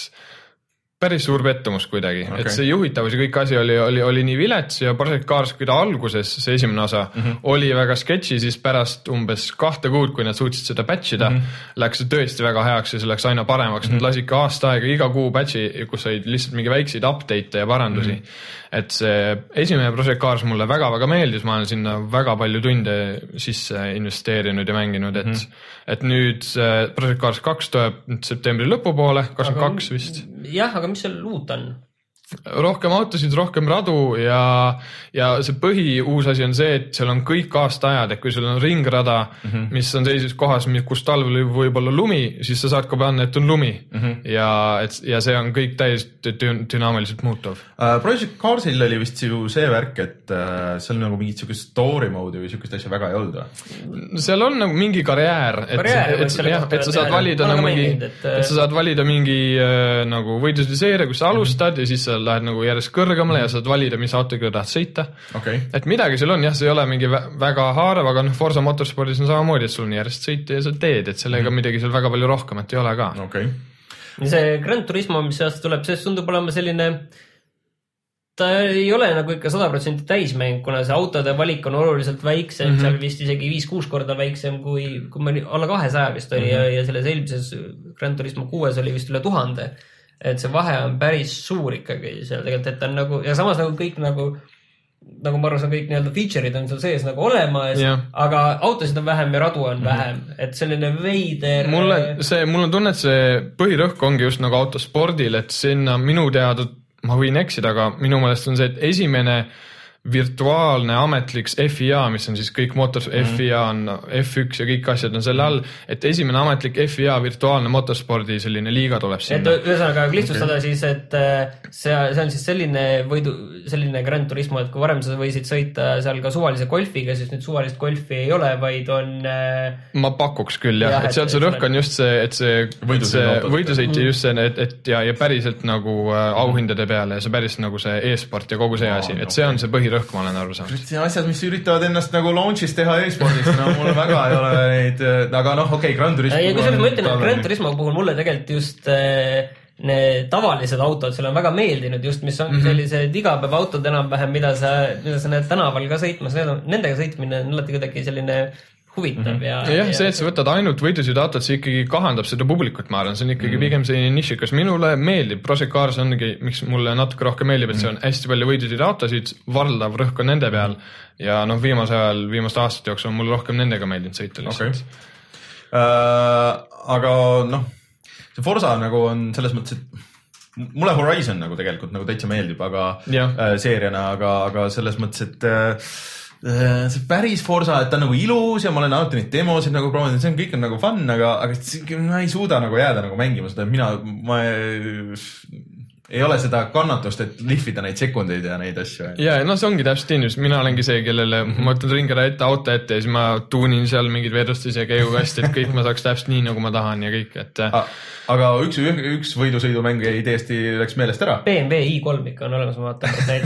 päris suur pettumus kuidagi, okay. et see juhitavus ja kõik asi oli, oli, oli nii vilets ja Project Cars, kui ta alguses, see esimene osa, mm-hmm. oli väga sketši, siis pärast umbes kahte kuud, kui nad suutsid seda patchida, mm-hmm. läks see tõesti väga heaks ja see läks aina paremaks. Mm-hmm. Nad lasid ka aasta aega iga kuu patchi, kus olid lihtsalt mingi väikseid update'e ja parandusi. Mm-hmm. Et see esimene Project Cars mulle väga-väga meeldis, ma olen sinna väga palju tunde sisse investeerinud ja mänginud, et, mm-hmm. et nüüd Project Cars kaks tuleb septembri lõpupoole, kakskümmend kaks vist. Jah, aga mis seal uut on? Rohkem autosid, rohkem radu ja, ja see põhi uus asi on see, et seal on kõik aastaajad, et kui sul on ringrada, mm-hmm. mis on sellises kohas, kus talvel võib olla lumi, siis sa saad ka panna, et on lumi mm-hmm. ja, et, ja see on kõik täiesti dünaamiliselt muutuv. Uh, Project Carsil oli vist ju see värk, et uh, seal nagu mingit sükest story mode või sükest asja väga ei olnud. Seal on nagu mingi karjäär, et, karjäär, et, et, jah, et sa saad valida nagu mingi, et, et sa saad valida mingi uh, nagu võidlusliseeria, kus sa alustad mm-hmm. ja siis sa lähed nagu järjest kõrgemale ja saad valida, mis autoga tahad sõita. Okay. Et midagi seal on, jah, see ei ole mingi väga haarav, aga noh, Forza Motorsportis on samamoodi, et sul on järjest sõita ja sa teed, et sellega mm. midagi seal väga palju rohkem, et ei ole ka. Okay. See Gran Turismo, mis aasta tuleb, see tundub olema selline, ta ei ole nagu ikka sada protsenti täismäng, kuna see autode valik on oluliselt väiksem, mm-hmm. seal vist isegi viis-kuus korda väiksem kui, kui me alla kahesaja vist oli mm-hmm. ja, ja selles eelmises Gran Turismo kuues oli vist üle tuhande. Et see vahe on päris suur ikkagi seal tegelikult, et on nagu, ja samas nagu kõik nagu, nagu ma arvan, kõik nii-öelda feature'id on seal sees nagu olemas, yeah. aga autosid on vähem ja radu on mm-hmm. vähem, et selline veider. Mulle see, mul on tunne, et see põhirõhk ongi just nagu autospordil, et sinna minu teada, ma võin eksida, aga minu meelest on see, et esimene virtuaalne ametlik F I A, mis on siis kõik motors, mm. F I A on F üks ja kõik asjad on selle all, et esimene ametlik F I A virtuaalne motorspordi selline liiga tuleb sinna. Et ühesõnaga lihtsustada okay. siis, et see, see on siis selline võidu, selline Gran Turismo, et kui varem sa võisid sõita seal ka suvalise golfiga, siis nüüd suvalist golfi ei ole, vaid on... Ma pakuks küll jah, jah et seal see rõhk on just see, et see võidusõit ja just see, et, et ja, ja päriselt nagu auhindade peale ja see päris nagu see e-sport ja kogu see asi, et see on see põhi rõhk, ma olen aru saanud. Asjad, mis üritavad ennast nagu launch'is teha e-spordis, no mul väga ei ole neid, aga noh, okei, okay, Gran Turismo. Ja kui selles ma ütlen, et Gran Turismo puhul mulle tegelikult just need tavalised autod, seal on väga meeldinud just, mis on mm-hmm. sellised igapäevaautod enam-vähem, mida sa, mida sa näed tänaval ka sõitmas, nendega sõitmine on alati kuidagi selline huvitav mm-hmm. ja... Ja jah, see, et sa võtad ainult võidusõid autot, see ikkagi kahandab seda publikut, ma arvan, see on ikkagi mm-hmm. pigem selline nišikas. Minule meeldib, Project Cars ongi, miks mulle natuke rohkem meeldib, et see on hästi palju võidusõid autosid, valdav rõhk on nende peal ja noh, viimase ajal, viimaste aastate jooksul on mulle rohkem nendega meeldinud sõita lihtsalt. Okay. Uh, aga noh, see Forza nagu on selles mõttes, et mulle Horizon nagu tegelikult nagu täitsa meeldib, aga uh, seeriana, aga, aga selles mõttes, et uh, see päris Forza, et ta on nagu ilus ja ma olen alati neid demosid nagu proovinud, see on kõik on nagu fun, aga, aga ma ei suuda nagu jääda nagu mängima seda, mina, ma ei, ei ole seda kannatust, et lihvida neid sekundeid ja neid asju. Ja, no see ongi täpselt inimesed, mina olengi see, kellele mm-hmm. ma võtan ringera ette auto ette ja siis ma tuunin seal mingid vedustus ja käigukasti, et kõik ma saaks täpselt nii, nagu ma tahan ja kõik, et A, aga üks, üks võidusõidumäng ei täiesti läks meelest ära. B M W i kolm ikka on olemas, ma vaatan, et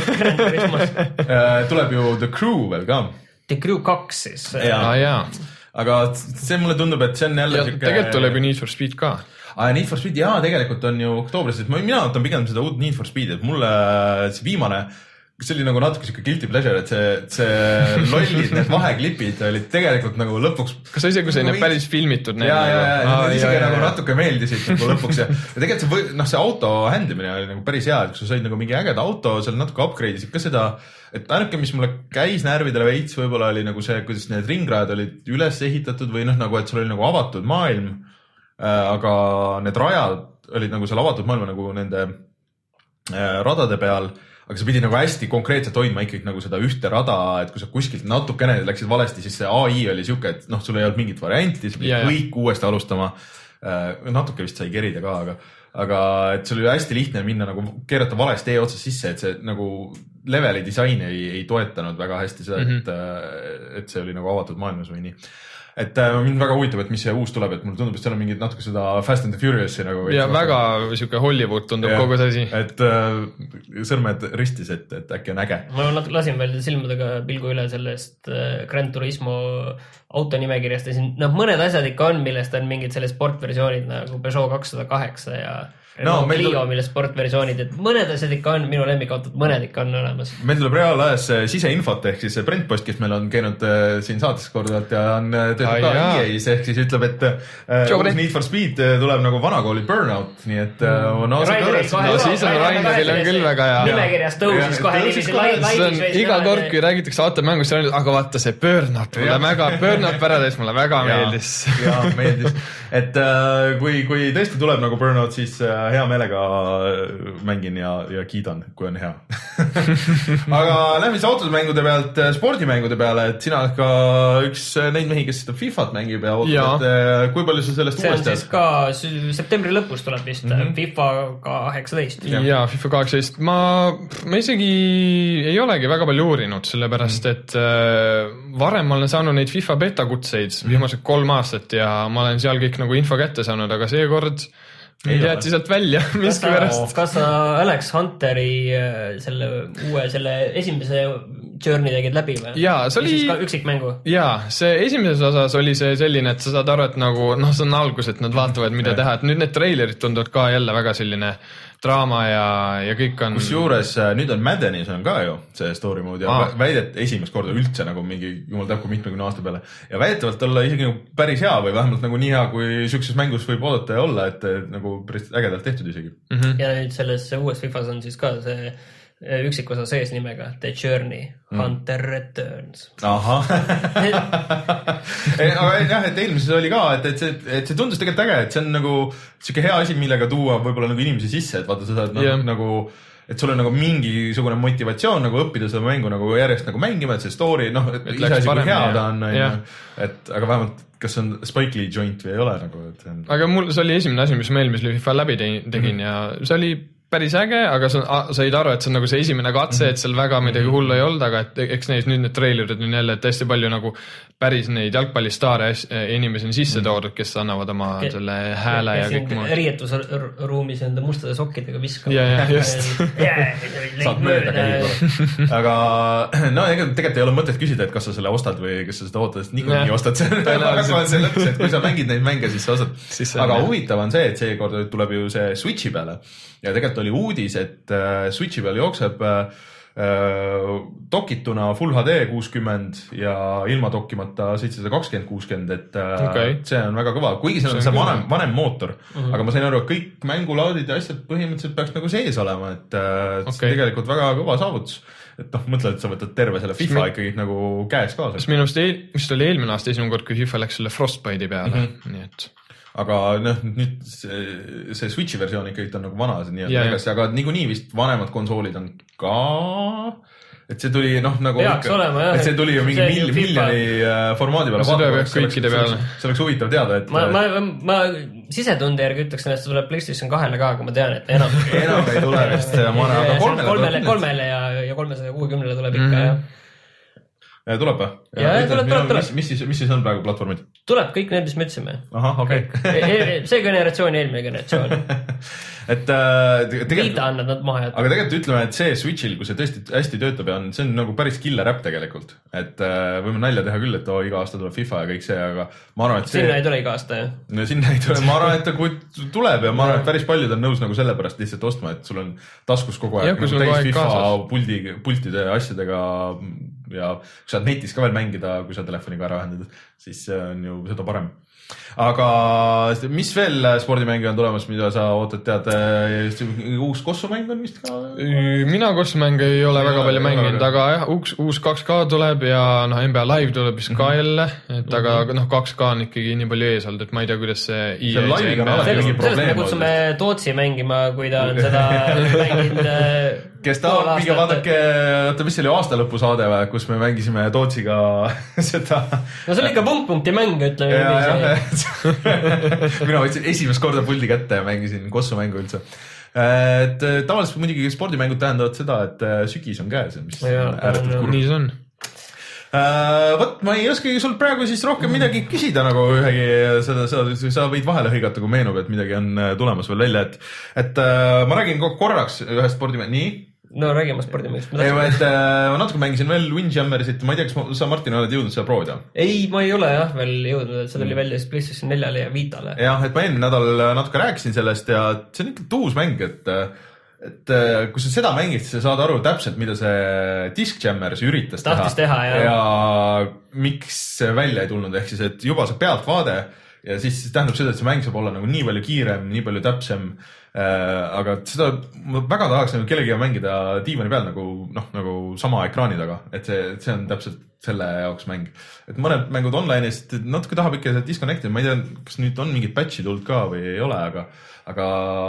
näiteks tuleb ju The Crew veel ka. The Crew kaks siis. Ja, ja. Aga see mulle tundub, et see on jälle ja, siuke... Tegelikult tuleb ju Need for Speed ka. Ah, Need for Speed, jaa, tegelikult on ju oktoobris, et ma, mina ootan pigem seda uut Need for Speed, et mulle see viimane see oli nagu natuke siuke guilty pleasure, et see, see lollid, need vaheklipid olid tegelikult nagu lõpuks. Kas see kui see need päris filmitud? Ja, ja, ja, ja need isegi nagu natuke meeldisid nagu lõpuks ja, ja tegelikult see, noh, see auto händimine oli nagu päris hea, et kui sa said nagu mingi ägeda auto, seal natuke upgrade'isid ka seda, et ainuke, mis mulle käis närvidele veits, võib-olla oli nagu see, kuidas need ringrajad olid üles ehitatud või noh, nagu, et sul oli nagu avatud maailm, aga need rajad olid nagu seal avatud maailma nagu nende radade peal, aga sa pidi nagu hästi konkreetselt hoidma ikkagi nagu seda ühte rada, et kui sa kuskilt natukene läksid valesti, siis see A I oli siuke, et noh, sul ei olnud mingit varianti, sa pidi yeah, kõik uuesti alustama. Natuke vist sai kerida ka, aga, aga et sul oli hästi lihtne minna nagu keerata valest tee otsas sisse, et see nagu leveli disain ei, ei toetanud väga hästi seda, mm-hmm. et, et see oli nagu avatud maailmas või nii. Et äh, mind väga huvitab, et mis see uus tuleb, et mulle tundub, et seal on mingid natuke seda Fast and the Furious'i nagu. Ja väga siuke Hollywood tundub ja, kogu see asi. Et äh, sõrmed ristis, et, et äkki on äge. Ma lasin veel silmadega pilgu üle sellest äh, Gran Turismo autonimekirjast ja siin, noh, mõned asjad ikka on, millest on mingid selle sportversioonid nagu Peugeot kakssada kaheksa ja Renault no, Clio, tuleb... mille sportversioonid, et mõned asjad ikka on, minu lemmikautot, mõned ikka on olemas. Meil tuleb reaalajas siseinfot, ehk siis Brent Post, kes meil on käinud äh, siin saates korduvalt ja on töötab ka E A-s, ehk siis ütleb, et äh, Need for Speed tuleb nagu vanakooli Burnout, nii et äh, on ausalt öeldes. No siis on Raineril on küll väga hea. Nimekirjas tõusis kohe niiviisi laidis. Iga kord, kui räägitakse automängust, aga vaata see Burnout, mulle väga, Burnout Paradise mulle väga meeldis. Ja, meeldis. Et äh, kui, kui tõesti tuleb nagu Burnout, siis äh, hea meelega mängin ja, ja kiidan, kui on hea. Aga lähme siis autosmängude pealt spordimängude peale, et sina oled ka üks neid mehi, kes seda FIFAt mängib ja ootad, et kui palju sa sellest see uuesti? See on siis ka septembri lõpus tuleb vist mm -hmm. FIFA kaheksateist. Ja FIFA kaheksateist. Ma, ma isegi ei olegi väga palju uurinud, sellepärast, et äh, varem ma olen saanud neid FIFA beta kutseid mm -hmm. viimased kolm aastat ja ma olen seal kõik nagu info kätte saanud, aga seekord ei jäeti sealt välja miski pärast. Kas sa Alex Hunteri selle uue, selle esimese journey tegid läbi või? Jaa, see oli... üksikmängu? Jaa, see esimeses osas oli see selline, et sa saad aru, et nagu, noh, see on algus, et nad vaatavad, mida ja. teha, et nüüd need trailerid tunduvad ka jälle väga selline draama ja, ja kõik on... Kus juures nüüd on Maddenis on ka ju see story mode ja ah. väidet esimest korda üldse nagu mingi jumal teab kui mitmekümne aasta peale ja väidetavalt olla isegi nagu päris hea või vähemalt nagu nii hea, kui sükses mängus võib oodata ja olla, et nagu päris ägedalt tehtud isegi. Mm -hmm. Ja nüüd selles uues FIFAs on siis ka see üksikosa sees nimega The Journey, mm. Hunter Returns. Ahah. Aga jah, et eelmises oli ka, et, et, see, et see tundus tegelikult äge, et see on nagu siuke hea asi, millega tuua võib-olla nagu inimesi sisse, et vaata seda, et noh, yeah. nagu et sul on nagu mingisugune motivatsioon nagu õppida seda mängu nagu järjest nagu mängima, et see story, noh, et ise asi kui hea ta on, yeah. et aga vähemalt kas on Spike Lee joint või ei ole nagu. Et on... Aga mul see oli esimene asi, mis ma eelmis FIFA läbi tegin mm-hmm. ja see oli päris äge, aga sa said aru, et see on nagu see esimene katse, et seal väga midagi hullu ei olnud, aga et eks neis nüüd need trailerid on jälle täiesti palju nagu päris neid jalgpallistaare inimesi on sisse toodud, kes annavad oma Ke, selle hääle ja kõik muud. Riietusruumis enda mustade sokkidega viskama. Ja, ja, just. Saad mööda käib. Aga no tegelikult ei ole mõtet küsida, et kas sa selle ostad või kas sa seda ootad, sest niikuinii ostad see. Et kui sa mängid neid mänge, siis sa ostad. Aga huvitav on see, et seekord tuleb ju see Switchi peale ja tegelikult oli uudis, et Switchi peal jookseb dokituna Full H D kuuskümmend ja ilma dokkimata seitsesada kakskümmend kuuskümmend, et okay. see on väga kõva, kuigi see on see, see vanem, vanem mootor, mm-hmm. aga ma sain aru, et kõik mängulaadid ja asjad põhimõtteliselt peaks nagu sees olema, et okay. see tegelikult väga kõva saavutus. Et noh, mõtled, et sa võtad terve selle FIFA mi... ikkagi nagu käes kaasa. Minu arust eel... oli eelmine aasta esimene kord, kui FIFA läks selle Frostbite'i peale, mm-hmm. nii et... Aga noh, nüüd see, see Switchi versioon ikkagi on nagu vana, nii yeah, et aga niikuinii vist vanemad konsoolid on ka, et see tuli noh, nagu peaks ikka, olema, jah. Et see tuli ju mingi mil, miljoni formaadi peale. See peaks kõikide peale. See oleks huvitav teada, et... Ma, ma, ma sisetunde järgi ütleks, et see tuleb PlayStation kahele ka, aga ma tean, et enam... enam ei tule vist, aga kolmele... kolmele, kolmele ja, ja kolmesaja kuuekümnele tuleb ikka, mm-hmm. jah. Ja tuleb või? Ja, ja tuleb, tuleb, tuleb. Mis, mis, siis, mis siis on praegu platvormid? Tuleb kõik need, mis me ütlesime. Aha, okei. Okay. see generatsioon ja eelmine generatsioon. et äh, Vita on nad maha jätta. aga tegelikult ütleme, et see Switchil, kui see tõesti hästi töötab ja on, see on nagu päris killer äpp tegelikult, et äh, võime nalja teha küll, et oo, iga aasta tuleb FIFA ja kõik see, aga ma arvan, et see sinna ei tule iga aasta, jah? No sinna ei tule, ma arvan, et ta tuleb ja ma arvan, et päris paljud on nõus nagu sellepärast lihtsalt ostma, et sul on taskus kogu aeg, ja, nagu täis FIFA puldi, pultide asjadega ja kui saad netis ka veel mängida, kui sa telefoniga ära ühendad, siis on ju seda parem. Aga mis veel spordimänge on tulemas, mida sa ootad, tead, uus kossumäng on vist ka? Mina kossumänge ei ole ja, väga palju mänginud, aga jah, uus, uus kaks K tuleb ja noh, N B A Live tuleb vist ka jälle, et aga noh, kaks K on ikkagi nii palju ees olnud, et ma ei tea, kuidas see E A see sellest me kutsume Tootsi mängima, kui ta on seda mänginud kes tahab, minge vaadake, oota, mis see oli aasta lõpu saade või, kus me mängisime Tootsiga seda. No see oli ikka punkt-punkti mäng, ütleme. mina võtsin esimest korda puldi kätte ja mängisin kossumängu üldse. Et tavaliselt muidugi spordimängud tähendavad seda, et sügis on käes, mis ja, ääretult kurb. Nii see on. Uh, võt, ma ei oskagi sul praegu siis rohkem midagi küsida nagu ühegi, seda, seda, sa võid vahele hõigata, kui meenub, et midagi on tulemas veel välja, et, et uh, ma räägin korraks ühest spordimäng, nii? No räägime spordimängist. Ei, ma, et, uh, ma natuke mängisin veel Windjammersit, ma ei tea, kas ma, sa Martin oled jõudnud seda proovida? Ei, ma ei ole jah veel jõudnud, et see tuli mm. välja siis PlayStation neljale ja Vitale. Jah, et ma eelmine nädal natuke rääkisin sellest ja see on ikka tuus mäng, et et kui sa seda mängid, siis sa saad aru täpselt, mida see Discjammer üritas teha, teha ja. ja miks see välja ei tulnud, ehk siis, et juba see pealtvaade ja siis tähendab seda, et see mäng saab olla nagu nii palju kiirem, nii palju täpsem, aga seda ma väga tahaks nagu kellegiga mängida diivani peal nagu, noh, nagu sama ekraani taga, et see, see on täpselt selle jaoks mäng. Et mõned mängud online'ist natuke tahab ikka seda disconnect'i, ma ei tea, kas nüüd on mingid patch'i tulnud ka või ei ole, aga, aga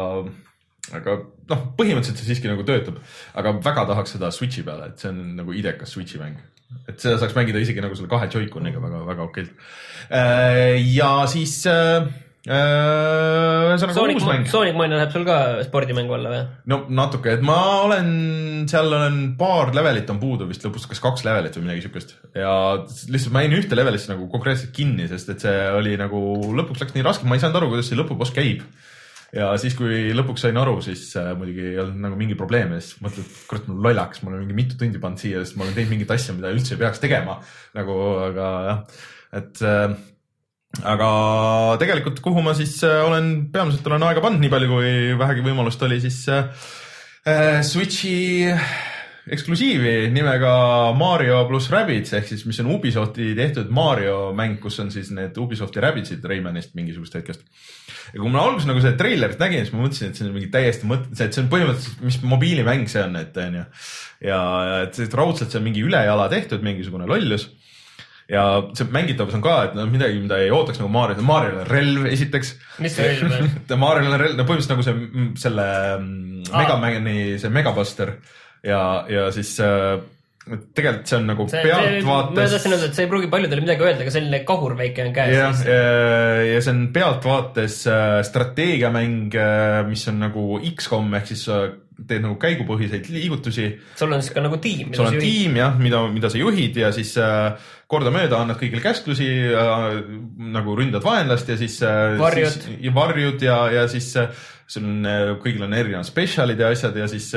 aga noh, põhimõtteliselt see siiski nagu töötab, aga väga tahaks seda Switchi peale, et see on nagu idekas Switchi mäng, et seda saaks mängida isegi nagu selle kahe Joy-Coniga väga, väga okeilt. Ja siis äh, Sonic, Sonic Mania läheb sul ka spordimängu alla või? No natuke, et ma olen, seal olen paar levelit on puudu vist lõpus, kas kaks levelit või midagi siukest ja lihtsalt ma jäin ühte levelisse nagu konkreetselt kinni, sest et see oli nagu lõpuks läks nii raske, ma ei saanud aru, kuidas see lõpuboss käib. Ja siis, kui lõpuks sain aru, siis äh, muidugi ei olnud nagu mingi probleem ja siis mõtled, kurat, mul lollaks, ma olen mingi mitu tundi pannud siia, sest ma olen teinud mingit asja, mida üldse ei peaks tegema. Nagu, aga jah, et äh, aga tegelikult, kuhu ma siis äh, olen, peamiselt olen aega pannud, nii palju kui vähegi võimalust oli, siis äh, Switchi eksklusiivi nimega Mario plus Rabbids, ehk siis mis on Ubisofti tehtud Mario mäng, kus on siis need Ubisofti Rabbidsid Raymanist mingisugust hetkest. Ja kui ma alguses nagu see trailerit nägin, siis ma mõtlesin, et see on mingi täiesti mõte, et see on põhimõtteliselt, mis mobiilimäng see on, et on ju. Ja et raudselt see on mingi ülejala tehtud, mingisugune lollus. Ja see mängitavus on ka, et no, midagi, mida ei ootaks nagu Mario, Mario on relv esiteks. Mis see relv on? Mario on relv, no põhimõtteliselt nagu see, selle ah. Megamani, see Megabuster ja, ja siis äh, tegelikult see on nagu see, pealtvaates. Ma tahtsin öelda, et see ei pruugi paljudele midagi öelda, aga selline kahur väike on käes. Ja, ja see on pealtvaates strateegiamäng, mis on nagu X COM, ehk siis teed nagu käigupõhiseid liigutusi. Sul on siis ka nagu tiim. Sul on tiim, jah, mida, mida sa juhid ja siis korda mööda annad kõigil käsklusi, nagu ründad vaenlast ja siis varjud, siis, ja, varjud ja, ja siis sul on, kõigil on erinevad spetsialid ja asjad ja siis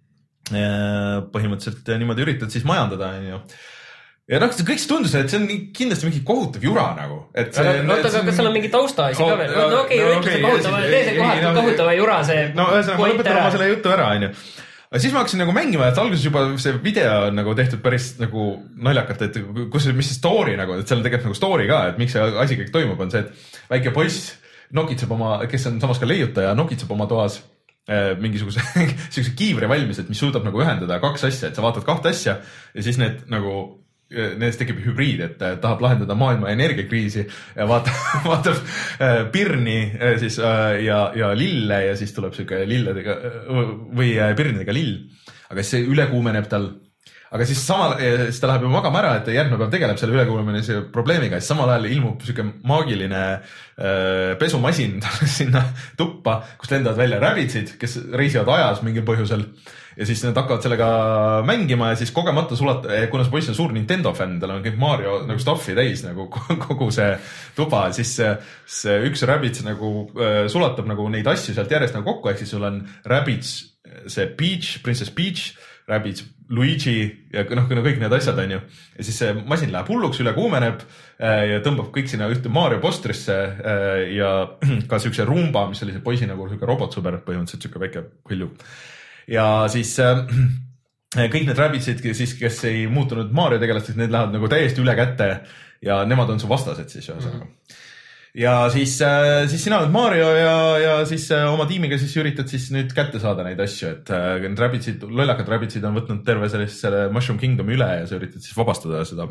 põhimõtteliselt niimoodi üritad siis majandada, ju. Ja noh, kõik see tundus, et see on kindlasti mingi kohutav jura nagu. Et see, oota, aga kas seal on mingi tausta asi ka veel? No okei, ütle see kohutava, tee see kohati kohutava jura see. No ühesõnaga, ma lõpetan oma selle jutu ära, on ju. Aga siis ma hakkasin nagu mängima, et alguses juba see video on nagu tehtud päris nagu naljakalt, et kus, mis see story nagu, et seal on tegelikult nagu story ka, et miks see asi kõik toimub, on see, et väike poiss nokitseb oma, kes on samas ka leiutaja, nokitseb oma toas mingisuguse kiivri valmis, et mis suudab nagu ühendada kaks asja, et sa vaatad kahte asja ja siis need nagu, nendest tekib hübriid, et tahab lahendada maailma energiakriisi ja vaatab, vaatab pirni siis, ja, ja lille ja siis tuleb siuke lilledega või pirnidega lill, aga see üle kuumeneb tal. aga siis samal, siis ta läheb ju magama ära, et järgmine päev tegeleb selle ülekuumemise probleemiga, siis samal ajal ilmub siuke maagiline äh, pesumasin sinna tuppa, kust lendavad välja rabbitsid, kes reisivad ajas mingil põhjusel ja siis nad hakkavad sellega mängima ja siis kogemata sulat-, kuna see poiss on suur Nintendo fänn, tal on kõik Mario nagu stuffi täis nagu kogu see tuba, siis see, see üks rabbits nagu äh, sulatab nagu neid asju sealt järjest nagu kokku, ehk siis sul on rabbits, see Peach, Princess Peach, rabbits Luigi ja noh, kõik need asjad on ju. Ja siis see masin läheb hulluks, üle kuumeneb äh, ja tõmbab kõik sinna ühte Mario postrisse äh, ja ka siukse Roomba, mis oli see poisi nagu siuke robotsõber, põhimõtteliselt siuke väike hõlju. Ja siis äh, kõik need rabbitsid, siis, kes ei muutunud Mario tegelasteks, need lähevad nagu täiesti üle kätte ja nemad on su vastased siis ühesõnaga. Mm. Ja siis, äh, siis sina oled Mario ja, ja siis äh, oma tiimiga siis üritad siis nüüd kätte saada neid asju, et äh, need rabbitsid, lollakad rabbitsid on võtnud terve sellist, selle Mushroom Kingdomi üle ja sa üritad siis vabastada seda,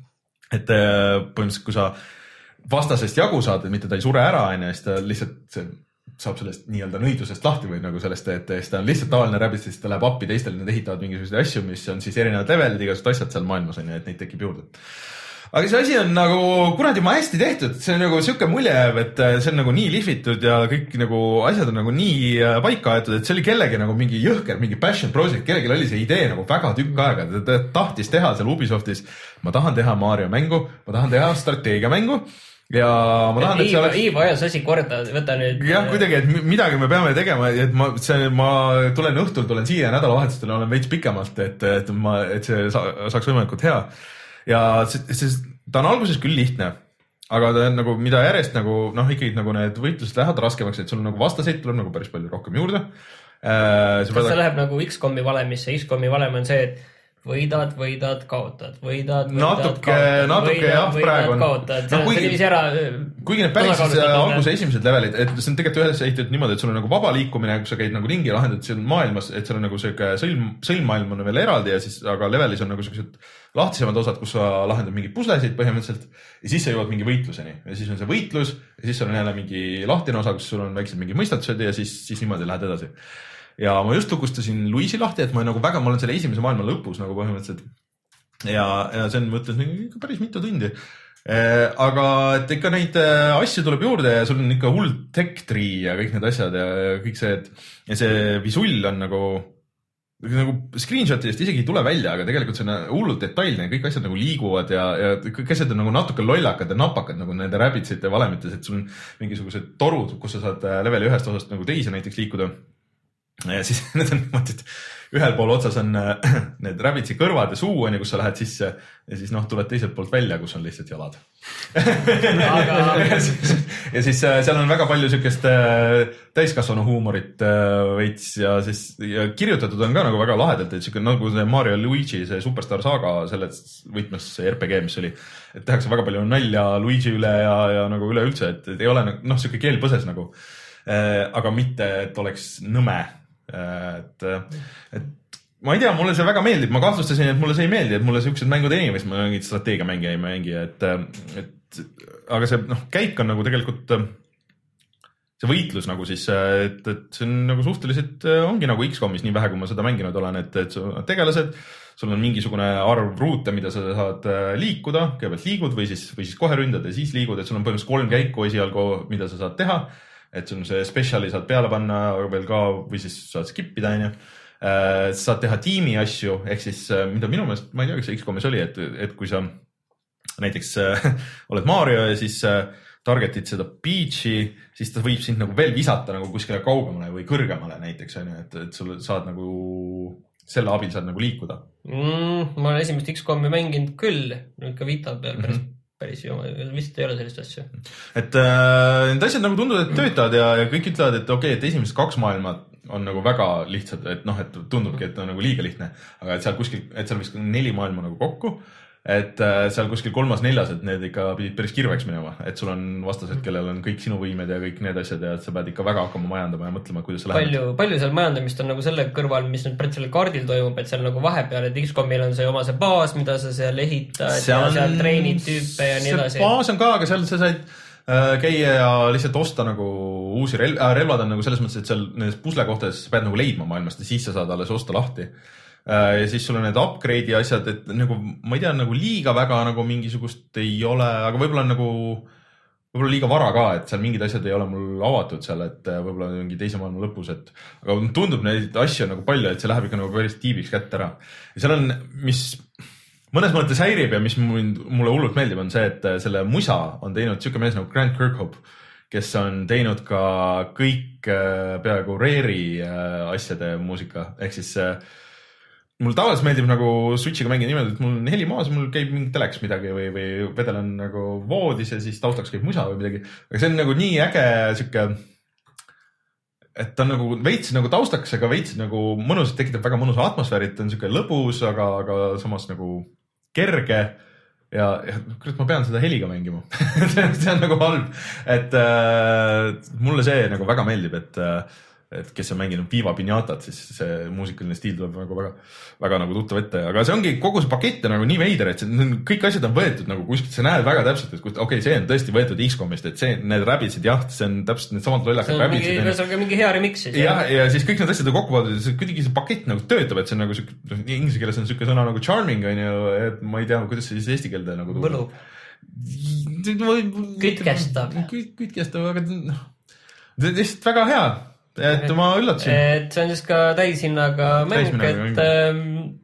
et äh, põhimõtteliselt kui sa vastasest jagu saad, et mitte ta ei sure ära, on ja siis ta lihtsalt see, saab sellest nii-öelda nõidusest lahti või nagu sellest, et siis ta on lihtsalt tavaline rabbit, siis ta läheb appi teistele, nad ehitavad mingisuguseid asju, mis on siis erinevad levelid, igasugused asjad seal maailmas on ja et neid tekib juurde. Aga see asi on nagu kuradi ma hästi tehtud, see on nagu siuke mulje, et see on nagu nii lihvitud ja kõik nagu asjad on nagu nii paika aetud, et see oli kellegi nagu mingi jõhker, mingi passion project, kellegi oli see idee nagu väga tükk aega, ta tahtis teha seal Ubisoftis, ma tahan teha Mario mängu, ma tahan teha strateegia mängu. Ja ma tahan, et see oleks... Iivo ajas asi korda, võta nüüd... Jah, kuidagi, et midagi me peame tegema, et ma, see, ma tulen õhtul, tulen siia nädalavahetustel, olen veits pikemalt, et, et, ma, et see saaks võimalikult hea. Ja see, see, ta on alguses küll lihtne, aga ta on nagu, mida järjest nagu, noh, ikkagi nagu need võitlused lähevad raskemaks, et sul nagu vastaseid tuleb nagu päris palju rohkem juurde. Kas see pead... läheb nagu X-komi valemisse, X-komi valem on see, et võidad, võidad, kaotad, võidad, võidad, natuke, kaotad, natuke võidad, jah, praegu on. Kaotad, no, kuigi, ära, kuigi need päris alguse esimesed levelid, et see on tegelikult ühes ehitatud niimoodi, et sul on nagu vaba liikumine, kui sa käid nagu ringi lahendad siin maailmas, et seal on nagu selline sõlm, sõlmmaailm on veel eraldi ja siis, aga levelis on nagu sellised lahtisemad osad, kus sa lahendad mingi puslesid põhimõtteliselt ja siis sa jõuad mingi võitluseni ja siis on see võitlus ja siis sul on jälle mingi lahtine osa, kus sul on väiksed mingi mõistatused ja siis, siis niimoodi lähed edasi. Ja ma just lukustasin Luisi lahti, et ma nagu väga, ma olen selle esimese maailma lõpus nagu põhimõtteliselt. Ja, ja see on mõttes ikka päris mitu tundi. Aga et ikka neid asju tuleb juurde ja sul on ikka hull tech tree ja kõik need asjad ja kõik see, et ja see visull on nagu, nagu screenshotidest isegi ei tule välja, aga tegelikult see on hullult detailne, kõik asjad nagu liiguvad ja, ja kõik asjad on nagu natuke lollakad ja napakad nagu nende rabbitsite valemites, et sul on mingisugused torud, kus sa saad leveli ühest osast nagu teise näiteks liikuda. Ja siis need on niimoodi, et ühel pool otsas on need rabbitsi kõrvad ja suu on ja kus sa lähed sisse ja siis noh, tuled teiselt poolt välja, kus on lihtsalt jalad. Aga... ja, siis, ja siis seal on väga palju siukest täiskasvanu huumorit veits ja siis ja kirjutatud on ka nagu väga lahedalt, et siuke nagu see Mario Luigi, see Superstar Saga, selles võtmes see R P G, mis oli, et tehakse väga palju nalja Luigi üle ja, ja nagu üle üldse, et, et ei ole noh, siuke keel põses nagu, aga mitte, et oleks nõme. Et, et ma ei tea, mulle see väga meeldib, ma kahtlustasin, et mulle see ei meeldi, et mulle siuksed mängud ei mängi, ma mingid strateegiamängi ei mängi, et, et aga see noh, käik on nagu tegelikult see võitlus nagu siis, et, et see on nagu suhteliselt ongi nagu X-komis nii vähe, kui ma seda mänginud olen, et, et tegelased, sul on mingisugune arv ruute, mida sa saad liikuda, kõigepealt liigud või siis, või siis kohe ründad ja siis liigud, et sul on põhimõtteliselt kolm käiku esialgu, mida sa saad teha. Et sul on see speciali saad peale panna veel ka või siis saad skipida, on ju. Saad teha tiimi asju, ehk siis mida minu meelest, ma ei tea, kas see X-komis oli, et, et kui sa näiteks oled Mario ja siis targetid seda Peachi, siis ta võib sind nagu veel visata nagu kuskile kaugemale või kõrgemale näiteks, on ju, et, et sul saad nagu selle abil saad nagu liikuda. Mm, ma olen esimest X-komi mänginud küll, nüüd ka Vita peal päris mm-hmm. päris ju, vist ei ole sellist asja. Et äh, need asjad nagu tunduvad, et töötavad ja, ja kõik ütlevad, et okei, okay, et esimesed kaks maailma on nagu väga lihtsad, et noh, et tundubki, et on nagu liiga lihtne, aga et seal kuskil, et seal vist neli maailma nagu kokku, et äh, seal kuskil kolmas neljas, et need ikka pidid päris kirveks minema, et sul on vastased, kellel on kõik sinu võimed ja kõik need asjad ja et sa pead ikka väga hakkama majandama ja mõtlema, kuidas sa lähed. Palju, palju seal majandamist on nagu selle kõrval, mis nüüd pärast selle kaardil toimub, et seal nagu vahepeal, et X-komil on see oma see baas, mida sa seal ehitad seal ja seal treenid tüüpe ja nii edasi. See baas on ka, aga seal sa said äh, käia ja lihtsalt osta nagu uusi relv, äh, relvad on nagu selles mõttes, et seal nendes puslekohtades sa pead nagu leidma maailmast ja siis sa saad alles osta lahti. ja siis sul on need upgrade'i asjad, et nagu ma ei tea, nagu liiga väga nagu mingisugust ei ole, aga võib-olla on nagu võib-olla liiga vara ka, et seal mingid asjad ei ole mul avatud seal, et võib-olla mingi teise maailma lõpus, et aga tundub neid asju nagu palju, et see läheb ikka nagu päris tiibiks kätte ära. Ja seal on, mis mõnes mõttes häirib ja mis mulle hullult meeldib, on see, et selle musa on teinud siuke mees nagu Grant Kirkhope, kes on teinud ka kõik peaaegu Rare'i asjade muusika, ehk siis mul tavaliselt meeldib nagu Switchiga mängida niimoodi, et mul on heli maas, mul käib mingi teleks midagi või, või vedelen nagu voodis ja siis taustaks käib musa või midagi. Aga see on nagu nii äge siuke, et ta on nagu veits nagu taustaks, aga veits nagu mõnus, tekitab väga mõnusa atmosfäärit, ta on siuke lõbus, aga, aga samas nagu kerge ja, ja kurat, ma pean seda heliga mängima. see on nagu halb, et äh, mulle see nagu väga meeldib, et äh, et kes on mänginud Viva Pinatat, siis see muusikaline stiil tuleb nagu väga, väga nagu tuttav ette, aga see ongi kogu see pakett on nagu nii veider, et see, kõik asjad on võetud nagu kuskilt, sa näed väga täpselt, et okei, okay, see on tõesti võetud X-komist, et see, need räbitsid, jah, see on täpselt need samad lollakad räbitsid. See on ka mingi hea remix siis. Ja, ja siis kõik need asjad on kokku vaadud, see kuidagi see pakett nagu töötab, et see on nagu siuke, inglise keeles on siuke sõna nagu charming, on ju, et ma ei tea, kuidas see siis eesti keelde nagu tuua. Võlub. Kütkestav. Kütkestav, aga noh, see on lihtsalt väga hea. Et ma üllatasin. Et see on siis ka täishinnaga mäng, et ähm,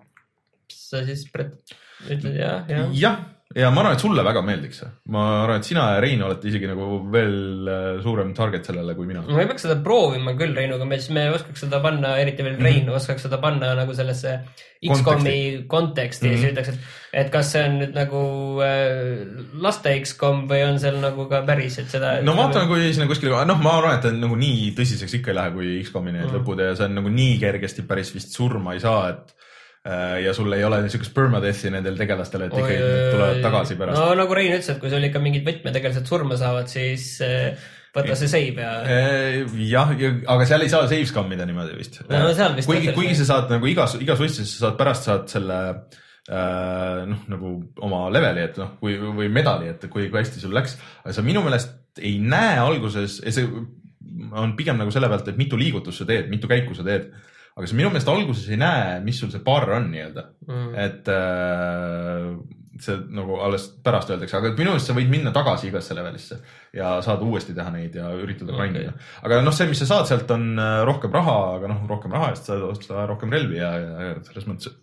sa siis ütled jah, jah. Jah, ja ma arvan, et sulle väga meeldiks see. Ma arvan, et sina ja Rein olete isegi nagu veel suurem target sellele kui mina. Ma ei peaks seda proovima küll Reinuga, me, me oskaks seda panna, eriti veel Rein mm-hmm. oskaks seda panna nagu sellesse X-komi konteksti ja mm-hmm. siis ütleks, et, et kas see on nüüd nagu äh, laste X-kom või on seal nagu ka päris, et seda... No vaatame, kui sinna kuskil... Noh, ma arvan, et nagu nii tõsiseks ikka ei lähe kui X-komi need mm-hmm. lõpud ja see on nagu nii kergesti päris vist surma ei saa, et ja sul ei ole niisugust permadeathi nendel tegelastele, et ikka tulevad tagasi pärast. No nagu Rein ütles, et kui sul ikka mingid võtmetegelased surma saavad, siis võta see save ja... Jah, aga seal ei saa save skammida niimoodi vist. No, seal vist kuigi, kuigi sa saad nagu igas, igas võistluses sa saad pärast saad selle äh, noh, nagu oma leveli, et noh, kui, või medali, et kui, kui hästi sul läks. Aga sa minu meelest ei näe alguses, see on pigem nagu selle pealt, et mitu liigutust sa teed, mitu käiku sa teed. Aga see minu meelest alguses ei näe, mis sul see bar on nii-öelda. Mm. Et äh, see nagu alles pärast öeldakse, aga minu meelest sa võid minna tagasi igasse levelisse ja saad uuesti teha neid ja üritada okay. grindida. Aga noh, see, mis sa saad sealt on rohkem raha, aga noh, rohkem raha eest saad osta rohkem relvi ja, ja selles mõttes.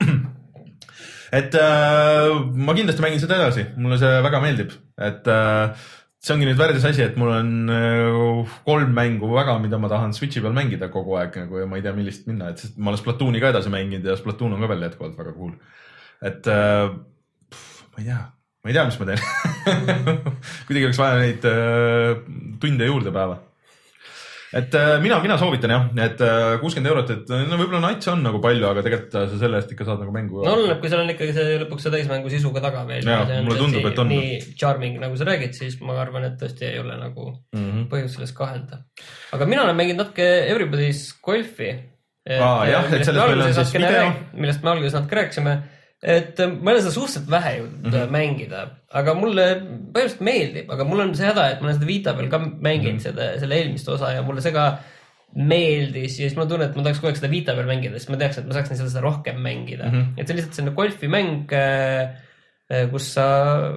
Et äh, ma kindlasti mängin seda edasi, mulle see väga meeldib, et äh, see ongi nüüd värdjas asi, et mul on kolm mängu väga, mida ma tahan Switchi peal mängida kogu aeg nagu, ja ma ei tea, millist minna, et ma olen Splatooni ka edasi mänginud ja Splatoon on ka veel jätkuvalt väga cool. Et pff, ma ei tea, ma ei tea, mis ma teen. Kuidagi oleks vaja neid tunde juurde päeva. Et mina, mina soovitan jah, et kuuskümmend eurot, et no võib-olla Nights on nagu palju, aga tegelikult sa selle eest ikka saad nagu mängu. No oleneb, kui seal on ikkagi see lõpuks see täismängu sisu ka taga veel. Ja, mulle tundub, et on. Nii charming, nagu sa räägid, siis ma arvan, et tõesti ei ole nagu mm-hmm. põhjus sellest kahelda. Aga mina olen mänginud natuke Everybody's Golfi. Aa, jah, et sellest meil on siis video. Millest me alguses natuke rääkisime. Et ma olen seda suhteliselt vähe jõudnud mm-hmm. mängida, aga mulle põhimõtteliselt meeldib, aga mul on see häda, et ma olen seda Vita peal ka mänginud mm-hmm. seda, selle eelmist osa ja mulle see ka meeldis ja siis ma tunnen, et ma tahaks kogu aeg seda Vita peal mängida, sest ma teaks, et ma saaksin seda rohkem mängida. Mm-hmm. Et see on lihtsalt selline golfimäng, kus sa,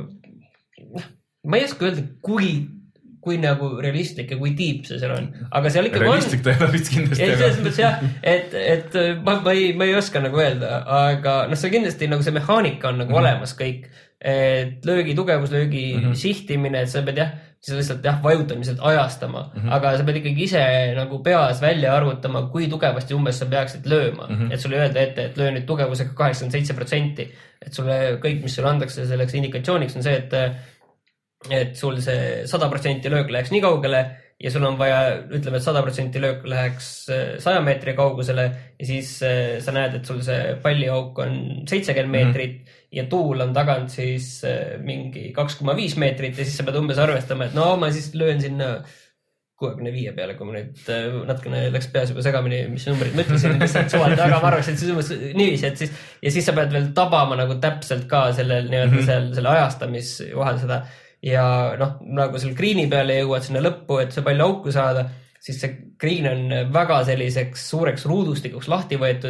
ma ei oska öelda, kui kui nagu realistlik ja kui tiip see seal on. Aga seal ikka realistlik ta ei ole vist kindlasti. Et selles mõttes jah, et, et ma, ma, ei, ma ei oska nagu öelda, aga noh, see kindlasti nagu see mehaanika on nagu mm-hmm. olemas kõik. Et löögi tugevus, löögi mm-hmm. sihtimine, et sa pead jah, siis lihtsalt jah, vajutamiselt ajastama, mm-hmm. aga sa pead ikkagi ise nagu peas välja arvutama, kui tugevasti umbes sa peaksid lööma. Mm-hmm. Et sulle öelda ette, et löö nüüd tugevusega kaheksakümmend seitse protsenti. Et sulle kõik, mis sulle andakse selleks indikatsiooniks on see, et et sul see sada protsenti löök läheks nii kaugele ja sul on vaja, ütleme, et sada protsenti löök läheks saja meetri kaugusele ja siis sa näed, et sul see palliauk on seitsekümmend meetrit mm-hmm. ja tuul on tagant siis mingi kaks koma viis meetrit ja siis sa pead umbes arvestama, et no ma siis löön sinna kuuekümne viie peale, kui ma nüüd natukene läks peas juba segamini, mis numbrid ma ütlesin, lihtsalt suvalda, aga ma arvaks, et siis umbes niiviisi, et siis ja siis sa pead veel tabama nagu täpselt ka sellel nii-öelda mm-hmm. seal, selle ajastamis vahel seda ja noh, nagu seal green'i peale jõuad sinna lõppu, et see palju auku saada, siis see green on väga selliseks suureks ruudustikuks lahti võetud,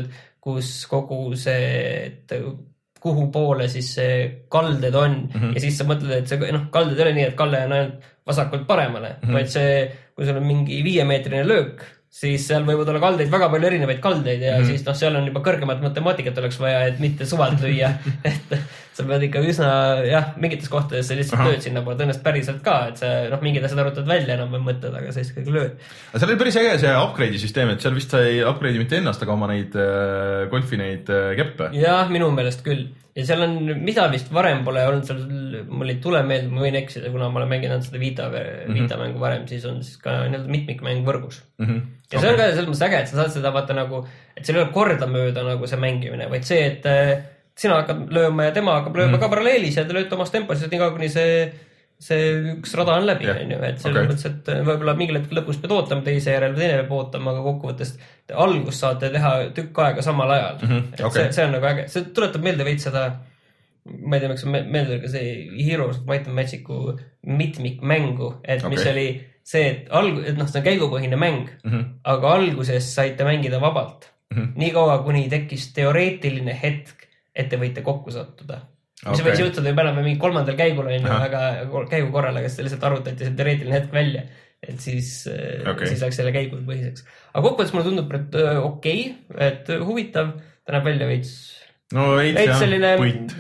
kus kogu see, et kuhu poole siis see kalded on mm-hmm. ja siis sa mõtled, et see noh, kalded ei ole nii, et kalle on ainult vasakult paremale, mm-hmm. vaid see, kui sul on mingi viiemeetrine löök, siis seal võivad olla kaldeid, väga palju erinevaid kaldeid ja mm-hmm. siis noh, seal on juba kõrgemat matemaatikat oleks vaja, et mitte suvalt lüüa, et sa pead ikka üsna, jah, mingites kohtades sa lihtsalt lööd sinna poole, tõenäoliselt päriselt ka, et sa noh, mingid asjad arutad välja enam või mõtted, aga sa ikkagi lööd. Aga seal oli päris äge see upgrade'i süsteem, et seal vist sai upgrade'i mitte ennast, aga oma neid äh, golfi neid äh, keppe. Jah, minu meelest küll. Ja seal on, mida vist varem pole olnud, seal mul ei tule meelde, ma võin eksida, kuna ma olen mänginud seda Vita, mm-hmm. Vita mängu varem, siis on siis ka nii-öelda mitmikmäng võrgus. Mm-hmm. Ja see okay. on ka selles mõttes äge, et sa saad seda vaata nagu, et seal ei ole kordamööda nagu see mängimine, vaid see, et sina hakkad lööma ja tema hakkab lööma mm-hmm. ka paralleelis ja te lööte omas tempos, et nii kaua kuni see, see üks rada on läbi, yeah. et selles okay. mõttes, et võib-olla mingil hetkel lõpus pead ootama teise järel või teine peab ootama, aga kokkuvõttes algus saate teha tükk aega samal ajal. Mm-hmm. Et okay. see, see on nagu äge. See tuletab meelde veid seda, ma ei tea, miks on meelde ka see Heroes of Might and Magic'u mitmikmängu, et okay. mis oli see, et, alg, et noh, see on käigupõhine mäng, mm-hmm. aga alguses saite mängida vabalt. Mm-hmm. Nii kaua, kuni tekkis teoreetiline hetk, et te võite kokku sattuda. Mis okay. võis juhtuda juba enam mingi kolmandal käigul on ju, aga käigu korral, aga see lihtsalt arutati see teoreetiline hetk välja, et siis, okay. siis läks selle käigul põhiseks. Aga kokkuvõttes mulle tundub, et okei, okay, et huvitav, ta näeb välja veits, no, veits, veits selline puit.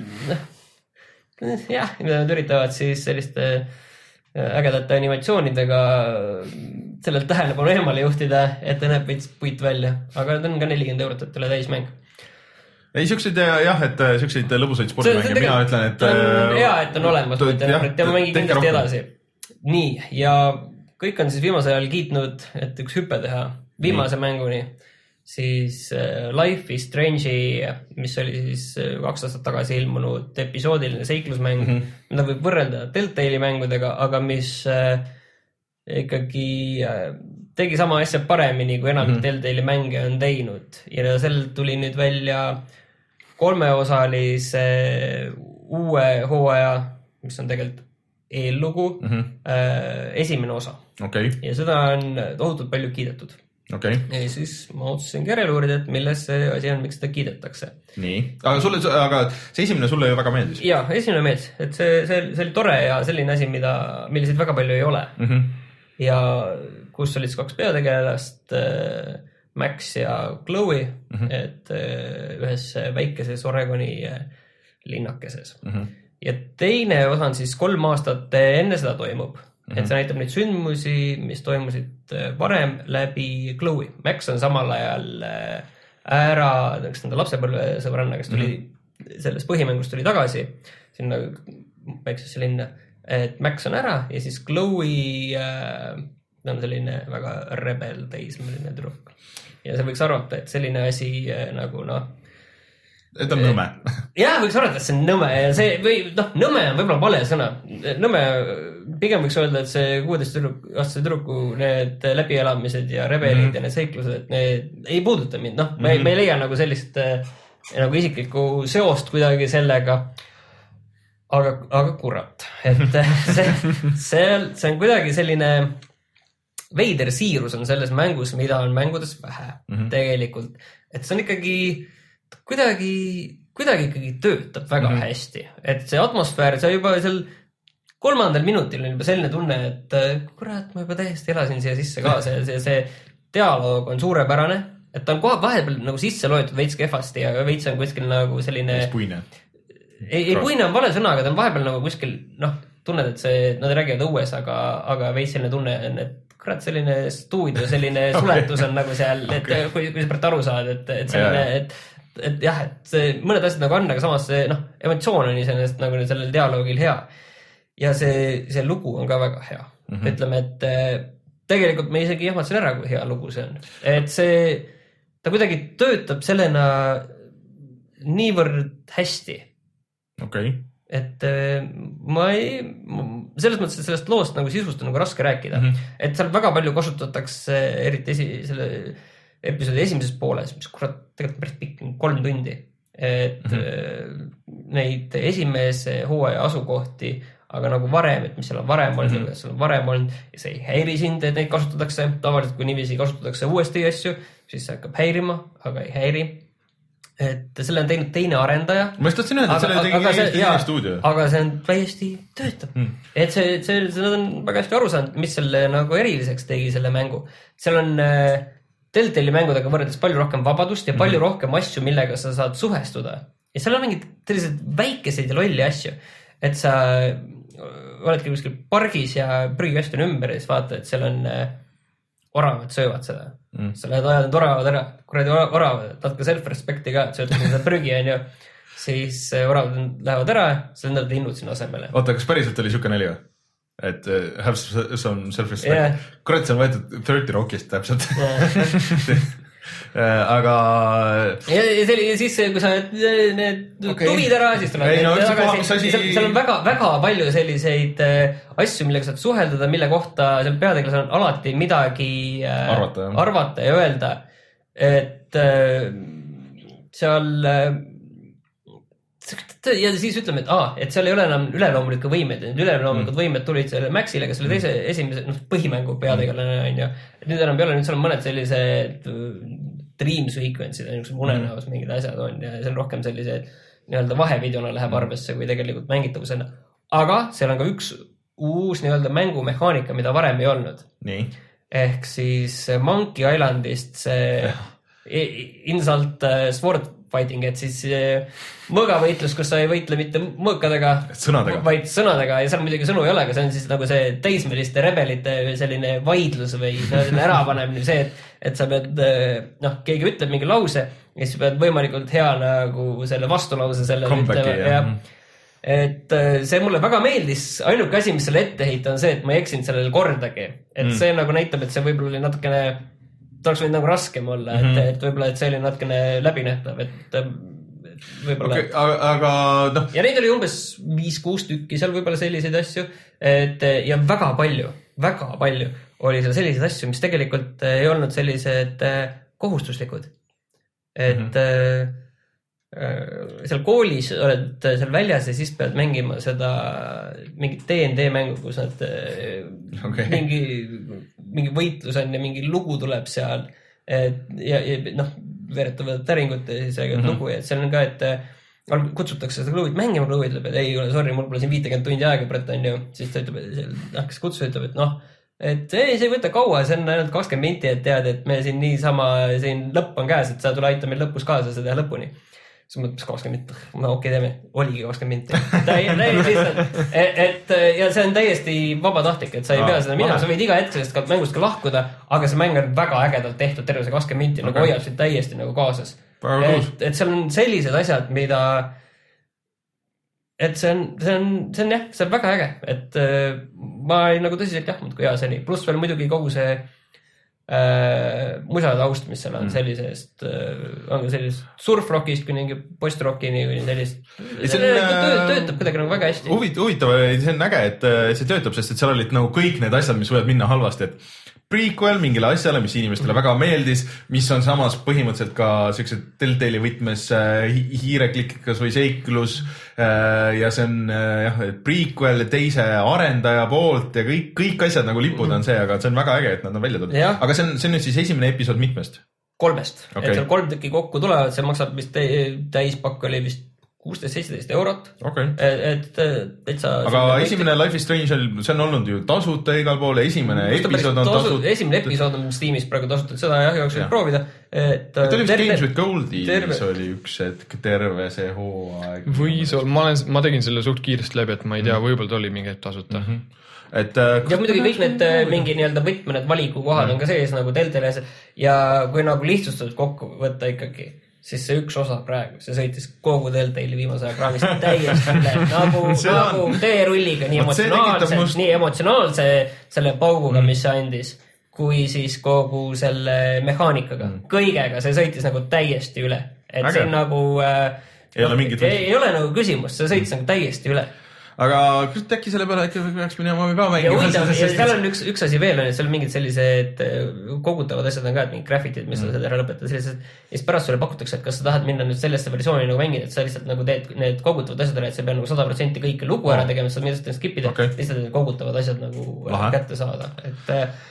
Jah, nad üritavad siis selliste ägedate animatsioonidega sellelt tähelepanu eemale juhtida, et ta näeb veits puit välja, aga ta on ka nelikümmend eurot, et üle täismäng. Ei, siukseid jah, et siukseid lõbusaid spordimänge, mina ütlen, et on hea, et on olemas, ja ma mängin kindlasti edasi. Nii, ja kõik on siis viimasel ajal kiitnud, et üks hüppe teha viimase Nii. mänguni, siis Life is Strange'i, mis oli siis kaks aastat tagasi ilmunud episoodiline seiklusmäng, mm-hmm. mida võib võrrelda Telltale'i mängudega, aga mis ikkagi tegi sama asja paremini, kui enam mm-hmm. Telltale'i mänge on teinud. Ja sellel tuli nüüd välja kolmeosalise uue hooaja, mis on tegelikult eellugu, mm-hmm. esimene osa. Okay. Ja seda on tohutult palju kiidetud. Okay. Ja siis ma otsusin järele uurida, et milles see asi on, miks seda kiidetakse. Nii, aga, sulle, aga see esimene sulle ju väga meeldis? Jaa, esimene meeldis, et see, see, see oli tore ja selline asi, mida, milliseid väga palju ei ole. Mm-hmm. Ja kus olid kaks peategelast, Max ja Chloe, mm-hmm. et ühes väikeses Oregoni linnakeses. Mm-hmm. Ja teine osa on siis kolm aastat enne seda toimub. Mm-hmm. Et see näitab neid sündmusi, mis toimusid varem läbi Chloe. Max on samal ajal ära, kas nende lapsepõlvesõbranna, kes tuli mm-hmm. selles põhimängus tuli tagasi sinna väiksesse linna. Et Max on ära ja siis Chloe äh, on selline väga rebel teismeline tüdruk. Ja see võiks arvata, et selline asi äh, nagu noh... Et on nõme. Jah, võiks arvata, et see on nõme ja see, või noh, nõme on võib-olla vale sõna. Nõme, pigem võiks öelda, et see kuueteist aastase tüdruku need läbielamised ja rebelid mm-hmm. ja need seiklused, et need ei puuduta mind. Noh, mm-hmm. me, me ei leia nagu sellist äh, nagu isiklikku seost kuidagi sellega. Aga, aga kurat, et see, see, see on kuidagi selline veider siirus on selles mängus, mida on mängudes vähe mm-hmm. tegelikult. Et see on ikkagi kuidagi, kuidagi ikkagi töötab väga mm-hmm. hästi. Et see atmosfäär, see juba seal kolmandal minutil on juba selline tunne, et kurat, ma juba täiesti elasin siia sisse ka. See, see, see dialoog on suurepärane, et ta on kohe vahepeal nagu sisse loetud veits kehvasti ja veits on kuskil nagu selline... Puine. Ei, ei puine on vale sõna, aga ta on vahepeal nagu kuskil, noh, tunned, et see, nad räägivad õues, aga, aga veits selline tunne on, et kurat, selline stuudio, selline suletus on nagu seal, et okay. kui, kui sa pärast aru saad, et, et selline, et, et jah, et see, mõned asjad nagu on, aga samas see, noh, emotsioon on iseenesest nagu sellel dialoogil hea. Ja see, see lugu on ka väga hea. Mm-hmm. Ütleme, et tegelikult me isegi jahmatsen ära, kui hea lugu see on. Et see, ta kuidagi töötab sellena niivõrd hästi. Okei. Okay. Et ma ei, selles mõttes, et sellest loost nagu sisust on nagu raske rääkida. Mm-hmm. Et seal väga palju kasutatakse, eriti esi, selle episoodi esimeses pooles, mis kurat tegelikult päris pikk, kolm tundi. Et mm-hmm. neid esimese hooaja asukohti, aga nagu varem, et mis seal on varem olnud, mm-hmm. seal on varem olnud, ja see ei häiri sind, et neid kasutatakse. Tavaliselt, kui niiviisi kasutatakse uuesti asju, siis see hakkab häirima, aga ei häiri. et selle on teinud teine arendaja. Ma just tahtsin öelda, et selle tegi teine stuudio. Aga see on täiesti töötab. Hmm. Et see, see, see on väga hästi aru saanud, mis selle nagu eriliseks tegi selle mängu. Seal on äh, Telltale'i mängudega võrreldes palju rohkem vabadust ja palju mm-hmm. rohkem asju, millega sa saad suhestuda. Ja seal on mingid sellised väikeseid ja lolli asju, et sa oledki kuskil pargis ja prügikast on ümber ja siis vaata, et seal on äh, oravad söövad seda. Mm. Sa lähed ajad need oravad ära, kuradi oravad, natuke self-respecti ka, et söötakse seda prügi on ju, siis oravad lähevad ära, sa lendad linnud sinna asemele. Oota, kas päriselt oli siuke neli või? Et uh, have some self-respect. Yeah. Kurat, see on võetud thirty Rockist täpselt. Yeah. aga ja, ja, see oli, ja siis kui sa need okay. tuvid ära, siis tuleb ei, no, tagasi, asi... seal, seal on väga, väga palju selliseid äh, asju, millega saad suheldada, mille kohta seal peateglas on alati midagi äh, arvata, arvata ja öelda, et äh, seal äh, ja siis ütleme, et, aa, et seal ei ole enam üleloomulikke võimed, need üleloomulikud mm. võimed tulid selle Maxile, kes oli teise esimese noh, põhimängu peategelane on ju. Nüüd enam ei ole, nüüd seal on mõned sellised dream sequence'id, unenäos mingid asjad on ja see on rohkem sellised nii-öelda vahevideona läheb arvesse kui tegelikult mängitavusena. Aga seal on ka üks uus nii-öelda mängumehaanika, mida varem ei olnud. Nii. Ehk siis Monkey Islandist see insult sword fighting, et siis mõõgavõitlus, kus sa ei võitle mitte mõõkadega, sõnadega. vaid sõnadega ja seal muidugi sõnu ei ole, aga see on siis nagu see teismeliste rebelite selline vaidlus või selline ärapanemine, see, et, et sa pead, noh, keegi ütleb mingi lause ja siis pead võimalikult hea nagu selle vastulause selle ütlema. Ja. Et see mulle väga meeldis, ainuke asi, mis selle ette heita on see, et ma ei eksinud sellele kordagi, et mm. see nagu näitab, et see võib-olla oli natukene ta oleks võinud nagu raskem olla, et, mm-hmm. et võib-olla, et see oli natukene läbinähtav, et võib-olla okay, aga noh. Ja neid oli umbes viis kuus tükki seal võib-olla selliseid asju, et ja väga palju, väga palju oli seal selliseid asju, mis tegelikult ei olnud sellised kohustuslikud. Et mm-hmm. seal koolis oled seal väljas ja siis pead mängima seda mingit D and D mängu, kus nad okay. mingi, mingi võitlus on ja mingi lugu tuleb seal et, ja, ja noh, veeretavad täringut ja siis räägivad mm-hmm. lugu ja et seal on ka, et kutsutakse seda kluvid mängima, kluvi ütleb, et ei ole, sorry, mul pole siin viitekümmet tundi aega praegu on ju, siis ta ütleb, et kes kutsus ütleb, et noh, et ei, see ei võta kaua, see on ainult kakskümmend minti, et tead, et me siin niisama, siin lõpp on käes, et sa tule aita meil lõpus kaasa seda lõpuni. Siis mõttes kakskümmend minti, ma okei okay, teeme, oligi kakskümmend minti. Täiesti lihtsalt, et ja see on täiesti vabatahtlik, et sa ei pea seda minema, sa võid iga hetk sellest mängust ka lahkuda, aga see mäng on väga ägedalt tehtud terve see kakskümmend minti, okay. nagu hoiab sind täiesti nagu kaasas. Et, et seal on sellised asjad, mida et see on, see on, see on jah, see on väga äge, et ma olin nagu tõsiselt jahmunud, kui hea see oli. Pluss veel muidugi kogu see Äh, musade aust, mis seal on mm. sellisest äh, on sellisest surfrockist kuni mingi post-rockini või sellist see, see on, töö, töötab kuidagi nagu väga hästi huvitav, huvitav, see on äge, et see töötab, sest et seal olid nagu kõik need asjad, mis võivad minna halvasti, et prequel mingile asjale, mis inimestele mm. väga meeldis, mis on samas põhimõtteliselt ka sellised Telltale'i võtmes hiireklikkikas või seiklus ja see on jah, prequel teise arendaja poolt ja kõik, kõik asjad nagu lipud on see, aga see on väga äge, et nad on välja tulnud. Aga see on, see on nüüd siis esimene episood mitmest? Kolmest, okay. et seal kolm tükki kokku tulevad, see maksab vist täispakk oli vist kuusteist seitseteist eurot. Okay. Et, et, et sa... Aga esimene mõistlik... Life is Strange, see on olnud ju tasuta igal pool, esimene Musta episood on tasuta. Esimene episood on Steamis praegu tasuta, seda jah, jaoks võib proovida. Et, et oli vist Games with Goldie, terve... see oli üks hetk terve see hooaeg. Või sul, ma, olen, ma tegin selle suht kiiresti läbi, et ma ei tea, mm. võib-olla ta oli mingi tasuta. Mm-hmm. Et, uh, ja muidugi kõik need mingi nii-öelda võtme, need valikukohad mm. on ka sees nagu Telltale ja kui nagu lihtsustatud kokku võtta ikkagi, siis see üks osa praegu, see sõitis kogu Telltale'i viimase aja kraamist täiesti üle, nagu, nagu teerulliga, nii emotsionaalse, must... nii emotsionaalse selle pauguga, mis see andis, kui siis kogu selle mehaanikaga, mm. kõigega, see sõitis nagu täiesti üle. Et Äge. See nagu, äh, ei, ole mingit... ei, ei ole nagu küsimus, see sõitis mm. nagu täiesti üle. Aga kas äkki selle peale äkki peaks minema ka mängima? Ja, ja seal on üks, üks asi veel, seal on mingid sellised kogutavad asjad on ka, et mingid graffitid, mis mm. on seda ära lõpetada sellised. Ja siis pärast sulle pakutakse, et kas sa tahad minna nüüd sellesse versiooni nagu mängida, et sa lihtsalt nagu teed need kogutavad asjad ära, et sa pead nagu sada protsenti kõike lugu ära tegema, sa midagi skipida, okay. lihtsalt need kogutavad asjad nagu Lahe. Kätte saada. Et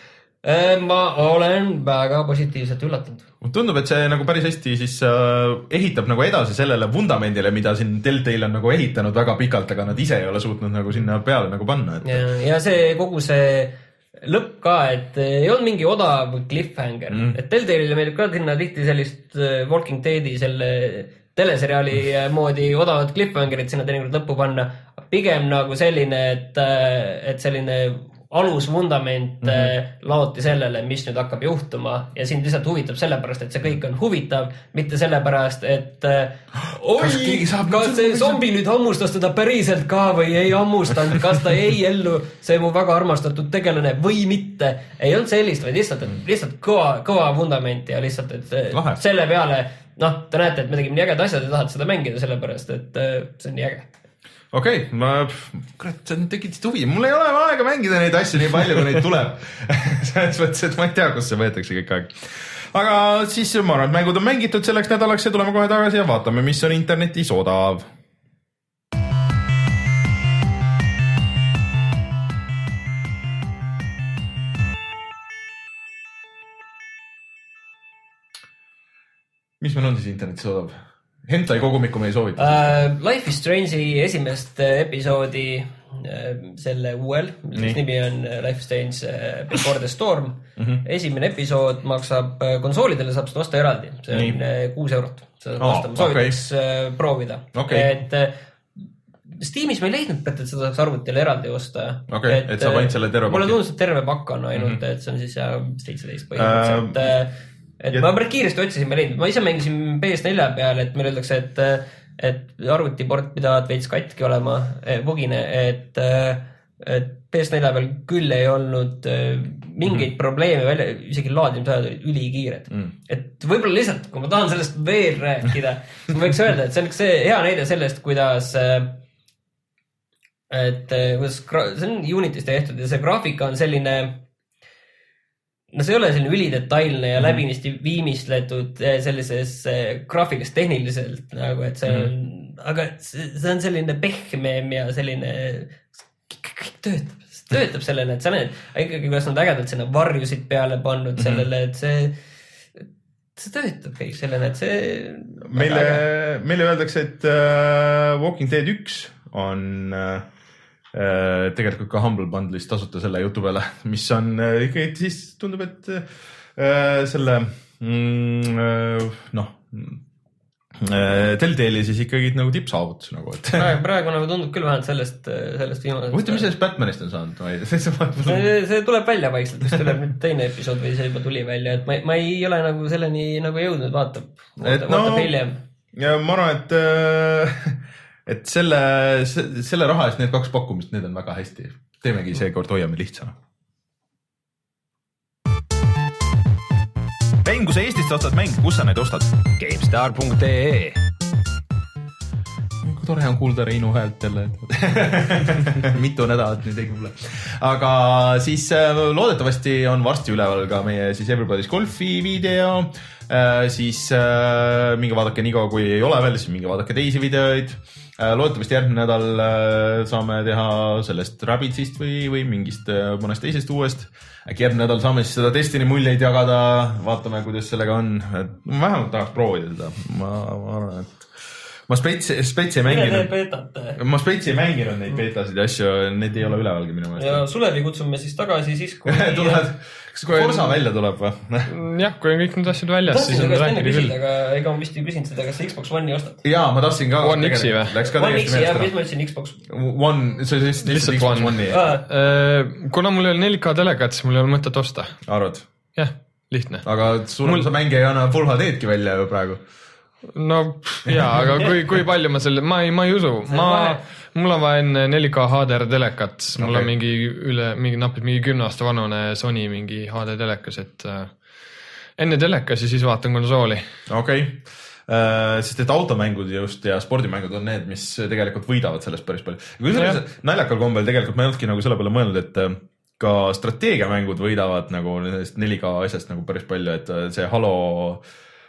ma olen väga positiivselt üllatunud. Tundub, et see nagu päris hästi siis äh, ehitab nagu edasi sellele vundamendile, mida siin Telltale on nagu ehitanud väga pikalt, aga nad ise ei ole suutnud nagu sinna peale nagu panna. Et... Ja, ja see kogu see lõpp ka, et ei olnud mingi odav cliffhanger. Mm. Et Telltale'ile meeldib ka sinna tihti sellist Walking Deadi selle teleseriaali moodi odavat cliffhangerit sinna teinekord lõppu panna. Pigem nagu selline, et, et selline alusvundament mm-hmm. laoti sellele, mis nüüd hakkab juhtuma ja sind lihtsalt huvitab sellepärast, et see kõik on huvitav, mitte sellepärast, et oi, kas, kas see zombi nüüd hammustas teda päriselt ka või ei hammustanud, kas ta ei ellu see mu väga armastatud tegelane või mitte. Ei olnud sellist, vaid lihtsalt, lihtsalt kõva, kõva vundament ja lihtsalt, et Lahe. Selle peale, noh, te näete, et me tegime nii äged asjad ja tahate seda mängida sellepärast, et see on nii äge. Okei, okay, ma, kurat, sa tegid huvi. Mul ei ole aega mängida neid asju nii palju, kui neid tuleb. Selles mõttes, et ma ei tea, kus see võetakse kõik aeg. Aga siis ma arvan, et mängud on mängitud selleks nädalaks ja tuleme kohe tagasi ja vaatame, mis on internetis odav. Mis meil on siis internetis odav? Hentai kogumikku me ei soovita. Uh, Life is Strange'i esimest episoodi uh, selle uuel, mis nimi on Life is Strange uh, Before the Storm. Mm-hmm. Esimene episood maksab uh, konsoolidele, saab seda osta eraldi. See on uh, kuus eurot. Seda oh, osta, ma soovitaks okay. uh, proovida. Okay. Et uh, Steamis ma ei leidnud, et seda saaks arvutile eraldi osta. Okay, et, et saab ainult selle terve pakki. Mulle tundus, et terve pakk on ainult, mm-hmm. et see on siis ja seitseteist põhimõtteliselt. Uh, Et ja... ma päris kiiresti otsisin, ma leidnud. Ma ise mängisin P S four peal, et meil öeldakse, et, et arvutiport pidavad veits katki olema, bugine, et, et P S four peal küll ei olnud mingeid mm-hmm. probleeme välja, isegi laadimisajad olid ülikiired. Mm. Et võib-olla lihtsalt, kui ma tahan sellest veel rääkida, siis ma võiks öelda, et see on see hea näide sellest, kuidas, et, kuidas see on Unity's tehtud ja see graafika on selline no see ei ole selline ülidetailne ja läbinisti viimistletud sellises graafikas tehniliselt nagu, et see on, mm. aga see, see on selline pehmem ja selline kõik töötab, töötab sellele, et sa näed ikkagi, kuidas nad ägedalt sinna varjusid peale pannud mm-hmm. sellele, et see see töötab kõik sellele, et see meile, meile öeldakse, et uh, Walking Dead üks on uh, tegelikult ka Humble Bundle'is tasuta selle jutu peale, mis on ikkagi siis tundub, et äh, selle mm, äh, noh äh, Telltale'i siis ikkagi nagu tippsaavutus nagu, et praegu, praegu nagu tundub küll vähemalt sellest, sellest viimasest. Võite, mis sellest Batmanist on saanud? see, see tuleb välja vaikselt, mis tuleb nüüd teine episood või see juba tuli välja, et ma, ma ei ole nagu selleni nagu jõudnud, vaatab, vaatab, no, vaatab hiljem. Ja ma arvan, et äh, et selle, selle raha eest need kaks pakkumist, need on väga hästi. Teemegi seekord hoiame lihtsana. Mäng, kui sa Eestist ostad mäng, kus sa neid ostad? GameStar punkt ee Kui tore on kuulda Reinu häält jälle. Mitu nädalat nüüd ei kuule. Aga siis loodetavasti on varsti üleval ka meie siis Everybody's Golfi video. Siis minge vaadake nii kaua, kui ei ole veel, siis minge vaadake teisi videoid. Loodetavasti järgmine nädal saame teha sellest Rabbidsist või, või mingist mõnest teisest uuest. Äkki järgmine nädal saame siis seda Destiny muljeid jagada, vaatame, kuidas sellega on. Ma vähemalt tahaks proovida seda. Ma, ma arvan, et ma spetsi, spetsi ei mänginud. Ma spetsi ei mänginud neid beetasid ja asju, need ei ole ülevalgi minu mõelest. Ja Sulevi kutsume siis tagasi siis, kui... Tuled, kas Forsa välja tuleb või? Jah, kui on kõik need asjad väljas, tahtsin siis on rääkida küll. Aga ega ma vist ei küsinud seda, kas Xbox One'i ostad? Jaa, ma tahtsin ka... One X-i või? One X-i, jah, mis ma ütlesin Xbox? One, see on lihtsalt Xbox One'i. Kuna mul ei ole neli K telekat, siis mul ei ole mõtet osta. Arvad? Jah, lihtne. Aga sul mul... mänge ei anna Full H D-dki välja ju praegu. No jaa, aga kui, kui palju ma selle, ma ei, ma ei usu, ma, mul on vaja neli K H D R telekat, mul okay. on mingi üle, mingi napid, mingi kümne aasta vanune Sony mingi H D telekas, et äh, enne telekas ja siis vaatan konsooli. Okei, okay. äh, sest et automängud just ja spordimängud on need, mis tegelikult võidavad sellest päris palju. Kui selles naljakal kombel tegelikult ma ei olnudki nagu selle peale mõelnud, et ka strateegiamängud võidavad nagu neli K asjast nagu päris palju, et see Halo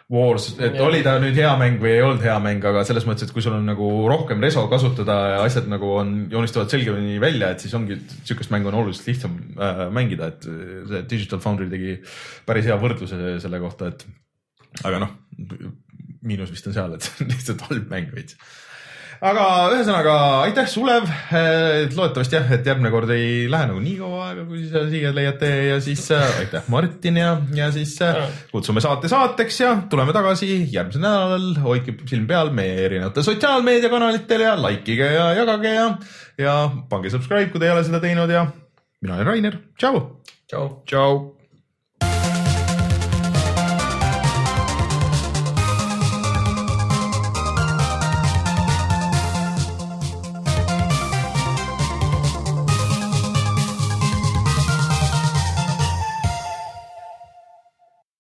Wars, et ja. oli ta nüüd hea mäng või ei olnud hea mäng, aga selles mõttes, et kui sul on nagu rohkem reso kasutada ja asjad nagu on, joonistuvad selgemini välja, et siis ongi sükest mängu on oluliselt lihtsam äh, mängida, et see Digital Foundry tegi päris hea võrdluse selle kohta, et aga noh, miinus vist on seal, et lihtsalt halb mäng veits. Aga ühesõnaga, aitäh Sulev, loodetavasti jah, et järgmine kord ei lähe nagu nii kaua aega, kui sa siia leiate ja siis aitäh Martin ja, ja siis kutsume saate saateks ja tuleme tagasi järgmisel nädalal, hoidke silm peal meie erinevate sotsiaalmeediakanalitel ja likeige ja jagage ja, ja pange subscribe, kui te ei ole seda teinud ja mina olen Rainer, tšau! Tšau! Tšau!